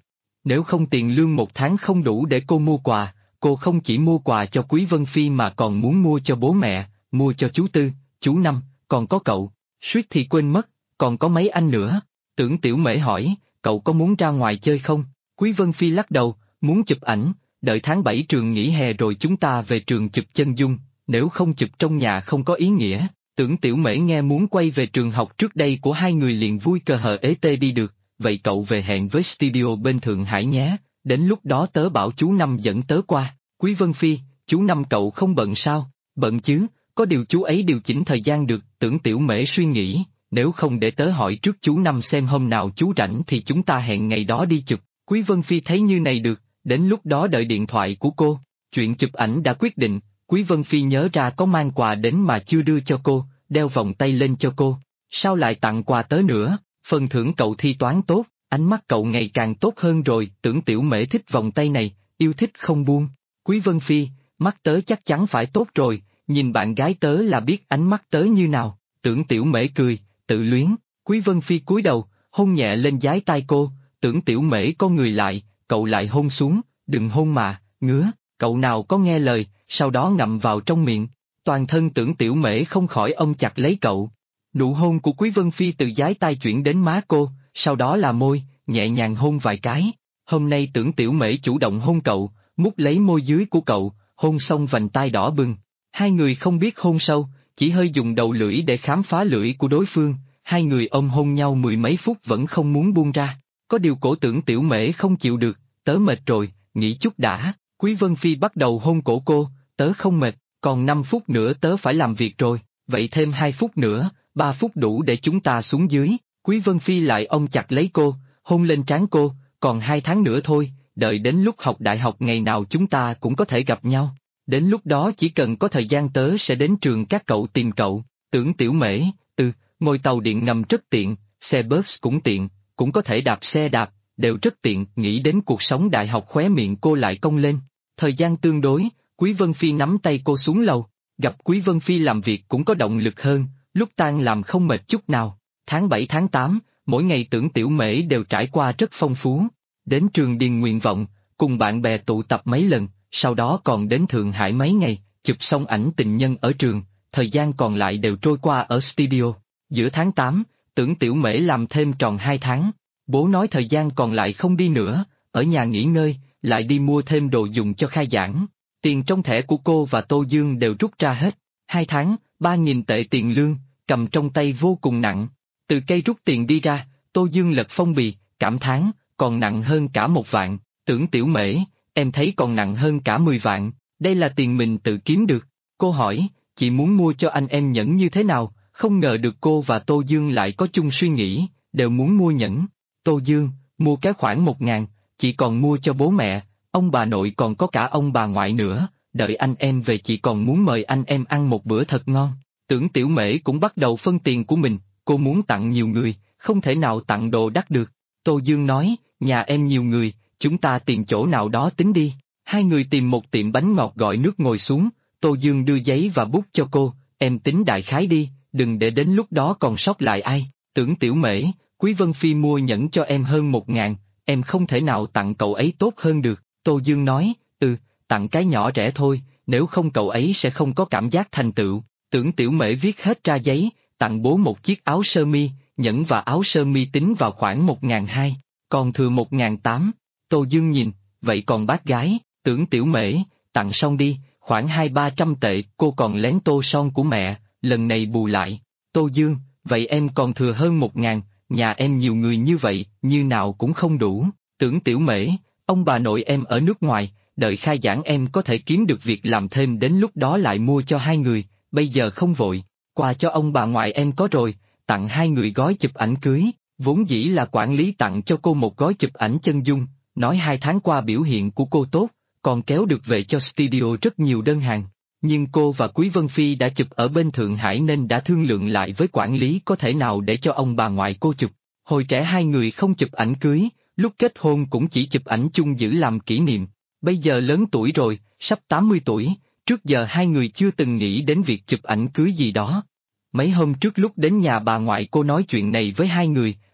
Nếu không tiền lương một tháng không đủ để cô mua quà, cô không chỉ mua quà cho Quý Vân Phi mà còn muốn mua cho bố mẹ, mua cho chú Tư, chú Năm, còn có cậu, suýt thì quên mất, còn có mấy anh nữa. Tưởng Tiểu Mễ hỏi, cậu có muốn ra ngoài chơi không? Quý Vân Phi lắc đầu, muốn chụp ảnh, đợi tháng 7 trường nghỉ hè rồi chúng ta về trường chụp chân dung, nếu không chụp trong nhà không có ý nghĩa. Tưởng Tiểu Mễ nghe muốn quay về trường học trước đây của hai người liền vui cờ hờ ế tê đi được, vậy cậu về hẹn với studio bên Thượng Hải nhé, đến lúc đó tớ bảo chú Năm dẫn tớ qua. Quý Vân Phi, chú Năm cậu không bận sao? Bận chứ, có điều chú ấy điều chỉnh thời gian được. Tưởng Tiểu Mễ suy nghĩ, nếu không để tớ hỏi trước chú Năm xem hôm nào chú rảnh thì chúng ta hẹn ngày đó đi chụp. Quý Vân Phi thấy như này được, đến lúc đó đợi điện thoại của cô. Chuyện chụp ảnh đã quyết định, Quý Vân Phi nhớ ra có mang quà đến mà chưa đưa cho cô, đeo vòng tay lên cho cô. Sao lại tặng quà tớ nữa? Phần thưởng cậu thi toán tốt, ánh mắt cậu ngày càng tốt hơn rồi. Tưởng Tiểu Mễ thích vòng tay này, yêu thích không buông. Quý Vân Phi, mắt tớ chắc chắn phải tốt rồi, nhìn bạn gái tớ là biết ánh mắt tớ như nào. Tưởng Tiểu Mễ cười, tự luyến. Quý Vân Phi cúi đầu, hôn nhẹ lên dái tai cô. Tưởng Tiểu Mễ con người lại, cậu lại hôn xuống, đừng hôn mà, ngứa. Cậu nào có nghe lời, sau đó ngậm vào trong miệng. Toàn thân Tưởng Tiểu Mễ không khỏi ôm chặt lấy cậu. Nụ hôn của Quý Vân Phi từ dái tai chuyển đến má cô, sau đó là môi, nhẹ nhàng hôn vài cái. Hôm nay Tưởng Tiểu Mễ chủ động hôn cậu, mút lấy môi dưới của cậu, hôn xong vành tai đỏ bừng. Hai người không biết hôn sâu, chỉ hơi dùng đầu lưỡi để khám phá lưỡi của đối phương. Hai người ôm hôn nhau mười mấy phút vẫn không muốn buông ra. Có điều cổ Tưởng Tiểu Mễ không chịu được, tớ mệt rồi, nghỉ chút đã. Quý Vân Phi bắt đầu hôn cổ cô, tớ không mệt, còn 5 phút nữa tớ phải làm việc rồi, vậy thêm 2 phút nữa, 3 phút đủ để chúng ta xuống dưới. Quý Vân Phi lại ôm chặt lấy cô, hôn lên trán cô, còn 2 tháng nữa thôi, đợi đến lúc học đại học ngày nào chúng ta cũng có thể gặp nhau. Đến lúc đó chỉ cần có thời gian tớ sẽ đến trường các cậu tìm cậu. Tưởng Tiểu Mễ, ngồi tàu điện ngầm rất tiện, xe bus cũng tiện, cũng có thể đạp xe đạp, đều rất tiện. Nghĩ đến cuộc sống đại học khóe miệng cô lại cong lên. Thời gian tương đối, Quý Vân Phi nắm tay cô xuống lầu, gặp Quý Vân Phi làm việc cũng có động lực hơn, lúc tan làm không mệt chút nào. Tháng 7 tháng 8, mỗi ngày Tưởng Tiểu Mễ đều trải qua rất phong phú. Đến trường điền nguyện vọng, cùng bạn bè tụ tập mấy lần, sau đó còn đến Thượng Hải mấy ngày, chụp xong ảnh tình nhân ở trường, thời gian còn lại đều trôi qua ở studio. Giữa tháng 8, Tưởng Tiểu Mễ làm thêm tròn 2 tháng, bố nói thời gian còn lại không đi nữa, ở nhà nghỉ ngơi, lại đi mua thêm đồ dùng cho khai giảng. Tiền trong thẻ của cô và Tô Dương đều rút ra hết. 2 tháng, 3.000 tệ tiền lương, cầm trong tay vô cùng nặng. Từ cây rút tiền đi ra, Tô Dương lật phong bì, cảm thán, còn nặng hơn cả 1 vạn. Tưởng Tiểu Mễ, em thấy còn nặng hơn cả 10 vạn, đây là tiền mình tự kiếm được. Cô hỏi, chị muốn mua cho anh em nhẫn như thế nào? Không ngờ được cô và Tô Dương lại có chung suy nghĩ, đều muốn mua nhẫn. Tô Dương, mua cái khoảng 1.000, chị còn mua cho bố mẹ, ông bà nội còn có cả ông bà ngoại nữa, đợi anh em về chị còn muốn mời anh em ăn một bữa thật ngon. Tưởng Tiểu Mễ cũng bắt đầu phân tiền của mình, cô muốn tặng nhiều người, không thể nào tặng đồ đắt được. Tô Dương nói, nhà em nhiều người, chúng ta tìm chỗ nào đó tính đi. Hai người tìm một tiệm bánh ngọt gọi nước ngồi xuống, Tô Dương đưa giấy và bút cho cô, em tính đại khái đi, đừng để đến lúc đó còn sót lại ai. Tưởng Tiểu Mễ, Quý Vân Phi mua nhẫn cho em hơn 1.000, em không thể nào tặng cậu ấy tốt hơn được. Tô Dương nói, tặng cái nhỏ rẻ thôi, nếu không cậu ấy sẽ không có cảm giác thành tựu. Tưởng Tiểu Mễ viết hết ra giấy, tặng bố một chiếc áo sơ mi, nhẫn và áo sơ mi tính vào khoảng 1.200, còn thừa 1.800. Tô Dương nhìn, vậy còn bác gái, Tưởng Tiểu Mễ, tặng xong đi, khoảng 200-300 tệ, cô còn lén tô son của mẹ, lần này bù lại. Tô Dương, vậy em còn thừa hơn 1.000, nhà em nhiều người như vậy, như nào cũng không đủ. Tưởng Tiểu Mễ, ông bà nội em ở nước ngoài, đợi khai giảng em có thể kiếm được việc làm thêm đến lúc đó lại mua cho hai người, bây giờ không vội. Quà cho ông bà ngoại em có rồi, tặng hai người gói chụp ảnh cưới, vốn dĩ là quản lý tặng cho cô một gói chụp ảnh chân dung, nói 2 tháng qua biểu hiện của cô tốt, còn kéo được về cho studio rất nhiều đơn hàng. Nhưng cô và Quý Vân Phi đã chụp ở bên Thượng Hải nên đã thương lượng lại với quản lý có thể nào để cho ông bà ngoại cô chụp. Hồi trẻ hai người không chụp ảnh cưới, lúc kết hôn cũng chỉ chụp ảnh chung giữ làm kỷ niệm. Bây giờ lớn tuổi rồi, sắp 80 tuổi, trước giờ hai người chưa từng nghĩ đến việc chụp ảnh cưới gì đó. Mấy hôm trước lúc đến nhà bà ngoại cô nói chuyện này với hai người,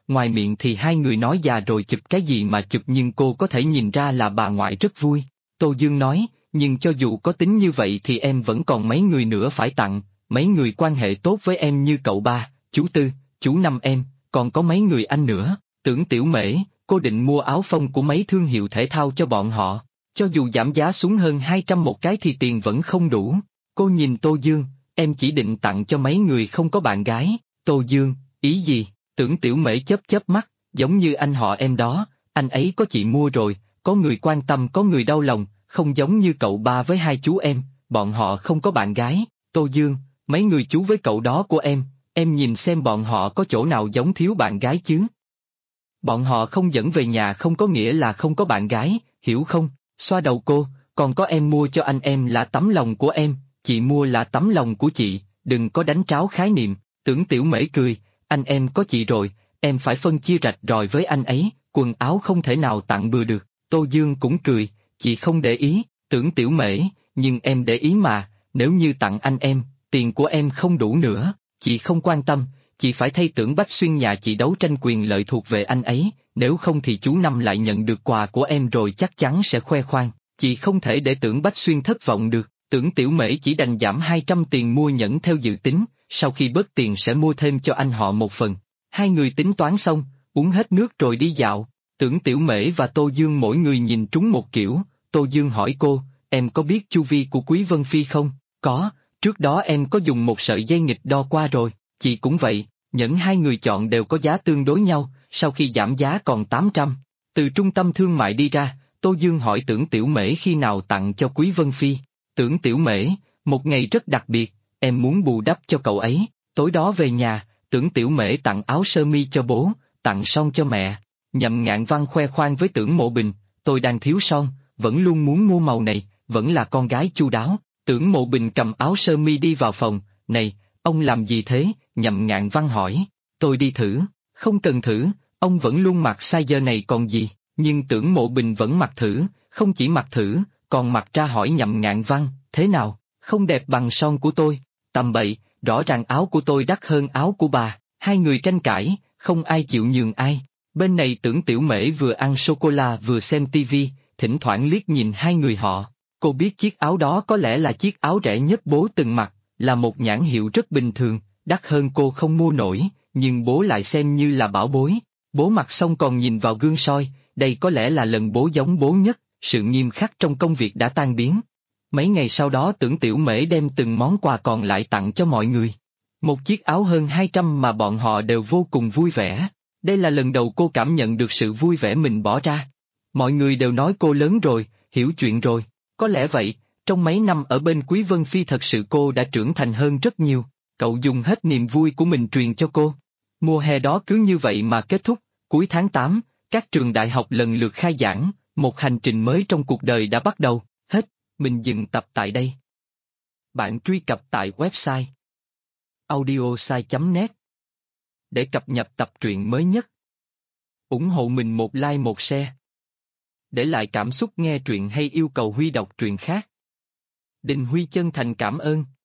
ngoài miệng thì hai người nói già rồi chụp cái gì mà chụp, nhưng cô có thể nhìn ra là bà ngoại rất vui. Tô Dương nói, nhưng cho dù có tính như vậy thì em vẫn còn mấy người nữa phải tặng, mấy người quan hệ tốt với em như cậu ba, chú Tư, chú Năm em, còn có mấy người anh nữa. Tưởng Tiểu Mễ, cô định mua áo phông của mấy thương hiệu thể thao cho bọn họ, cho dù giảm giá xuống hơn 200 một cái thì tiền vẫn không đủ. Cô nhìn Tô Dương, em chỉ định tặng cho mấy người không có bạn gái. Tô Dương, ý gì? Tưởng Tiểu Mễ chớp chớp mắt, giống như anh họ em đó, anh ấy có chị mua rồi, có người quan tâm có người đau lòng, không giống như cậu ba với hai chú em, bọn họ không có bạn gái. Tô Dương, mấy người chú với cậu đó của em nhìn xem bọn họ có chỗ nào giống thiếu bạn gái chứ? Bọn họ không dẫn về nhà không có nghĩa là không có bạn gái, hiểu không? Xoa đầu cô, còn có em mua cho anh em là tấm lòng của em, chị mua là tấm lòng của chị, đừng có đánh tráo khái niệm. Tưởng Tiểu Mễ cười, anh em có chị rồi, em phải phân chia rạch ròi với anh ấy, quần áo không thể nào tặng bừa được. Tô Dương cũng cười, chị không để ý. Tưởng Tiểu Mễ, nhưng em để ý mà, nếu như tặng anh em, tiền của em không đủ nữa, chị không quan tâm, chị phải thay Tưởng Bách Xuyên nhà chị đấu tranh quyền lợi thuộc về anh ấy, nếu không thì chú Năm lại nhận được quà của em rồi chắc chắn sẽ khoe khoang, chị không thể để Tưởng Bách Xuyên thất vọng được. Tưởng Tiểu Mễ chỉ đành giảm 200 tiền mua nhẫn theo dự tính, sau khi bớt tiền sẽ mua thêm cho anh họ một phần. Hai người tính toán xong, uống hết nước rồi đi dạo. Tưởng Tiểu Mễ và Tô Dương mỗi người nhìn trúng một kiểu. Tô Dương hỏi cô, em có biết chu vi của Quý Vân Phi không? Có, trước đó em có dùng một sợi dây nghịch đo qua rồi, chị cũng vậy, nhẫn hai người chọn đều có giá tương đối nhau, sau khi giảm giá còn 800. Từ trung tâm thương mại đi ra, Tô Dương hỏi Tưởng Tiểu Mễ khi nào tặng cho Quý Vân Phi. Tưởng Tiểu Mễ, một ngày rất đặc biệt, em muốn bù đắp cho cậu ấy. Tối đó về nhà, Tưởng Tiểu Mễ tặng áo sơ mi cho bố, tặng son cho mẹ. Nhậm Ngạn Văn khoe khoang với Tưởng Mộ Bình, tôi đang thiếu son, vẫn luôn muốn mua màu này, vẫn là con gái chu đáo. Tưởng Mộ Bình cầm áo sơ mi đi vào phòng, này, ông làm gì thế? Nhậm Ngạn Văn hỏi, tôi đi thử, không cần thử, ông vẫn luôn mặc size này còn gì, nhưng Tưởng Mộ Bình vẫn mặc thử, không chỉ mặc thử, còn mặc ra hỏi Nhậm Ngạn Văn, thế nào, không đẹp bằng son của tôi, tầm bậy, rõ ràng áo của tôi đắt hơn áo của bà, hai người tranh cãi, không ai chịu nhường ai. Bên này Tưởng Tiểu Mễ vừa ăn sô-cô-la vừa xem tivi, thỉnh thoảng liếc nhìn hai người họ. Cô biết chiếc áo đó có lẽ là chiếc áo rẻ nhất bố từng mặc, là một nhãn hiệu rất bình thường, đắt hơn cô không mua nổi, nhưng bố lại xem như là bảo bối. Bố mặc xong còn nhìn vào gương soi, đây có lẽ là lần bố giống bố nhất, sự nghiêm khắc trong công việc đã tan biến. Mấy ngày sau đó Tưởng Tiểu Mễ đem từng món quà còn lại tặng cho mọi người. Một chiếc áo hơn 200 mà bọn họ đều vô cùng vui vẻ. Đây là lần đầu cô cảm nhận được sự vui vẻ mình bỏ ra. Mọi người đều nói cô lớn rồi, hiểu chuyện rồi. Có lẽ vậy, trong mấy năm ở bên Quý Vân Phi thật sự cô đã trưởng thành hơn rất nhiều. Cậu dùng hết niềm vui của mình truyền cho cô. Mùa hè đó cứ như vậy mà kết thúc. Cuối tháng 8, các trường đại học lần lượt khai giảng, một hành trình mới trong cuộc đời đã bắt đầu. Hết, mình dừng tập tại đây. Bạn truy cập tại website audiosai.net để cập nhật tập truyện mới nhất. Ủng hộ mình một like một share. Để lại cảm xúc nghe truyện hay yêu cầu Huy đọc truyện khác. Đình Huy chân thành cảm ơn.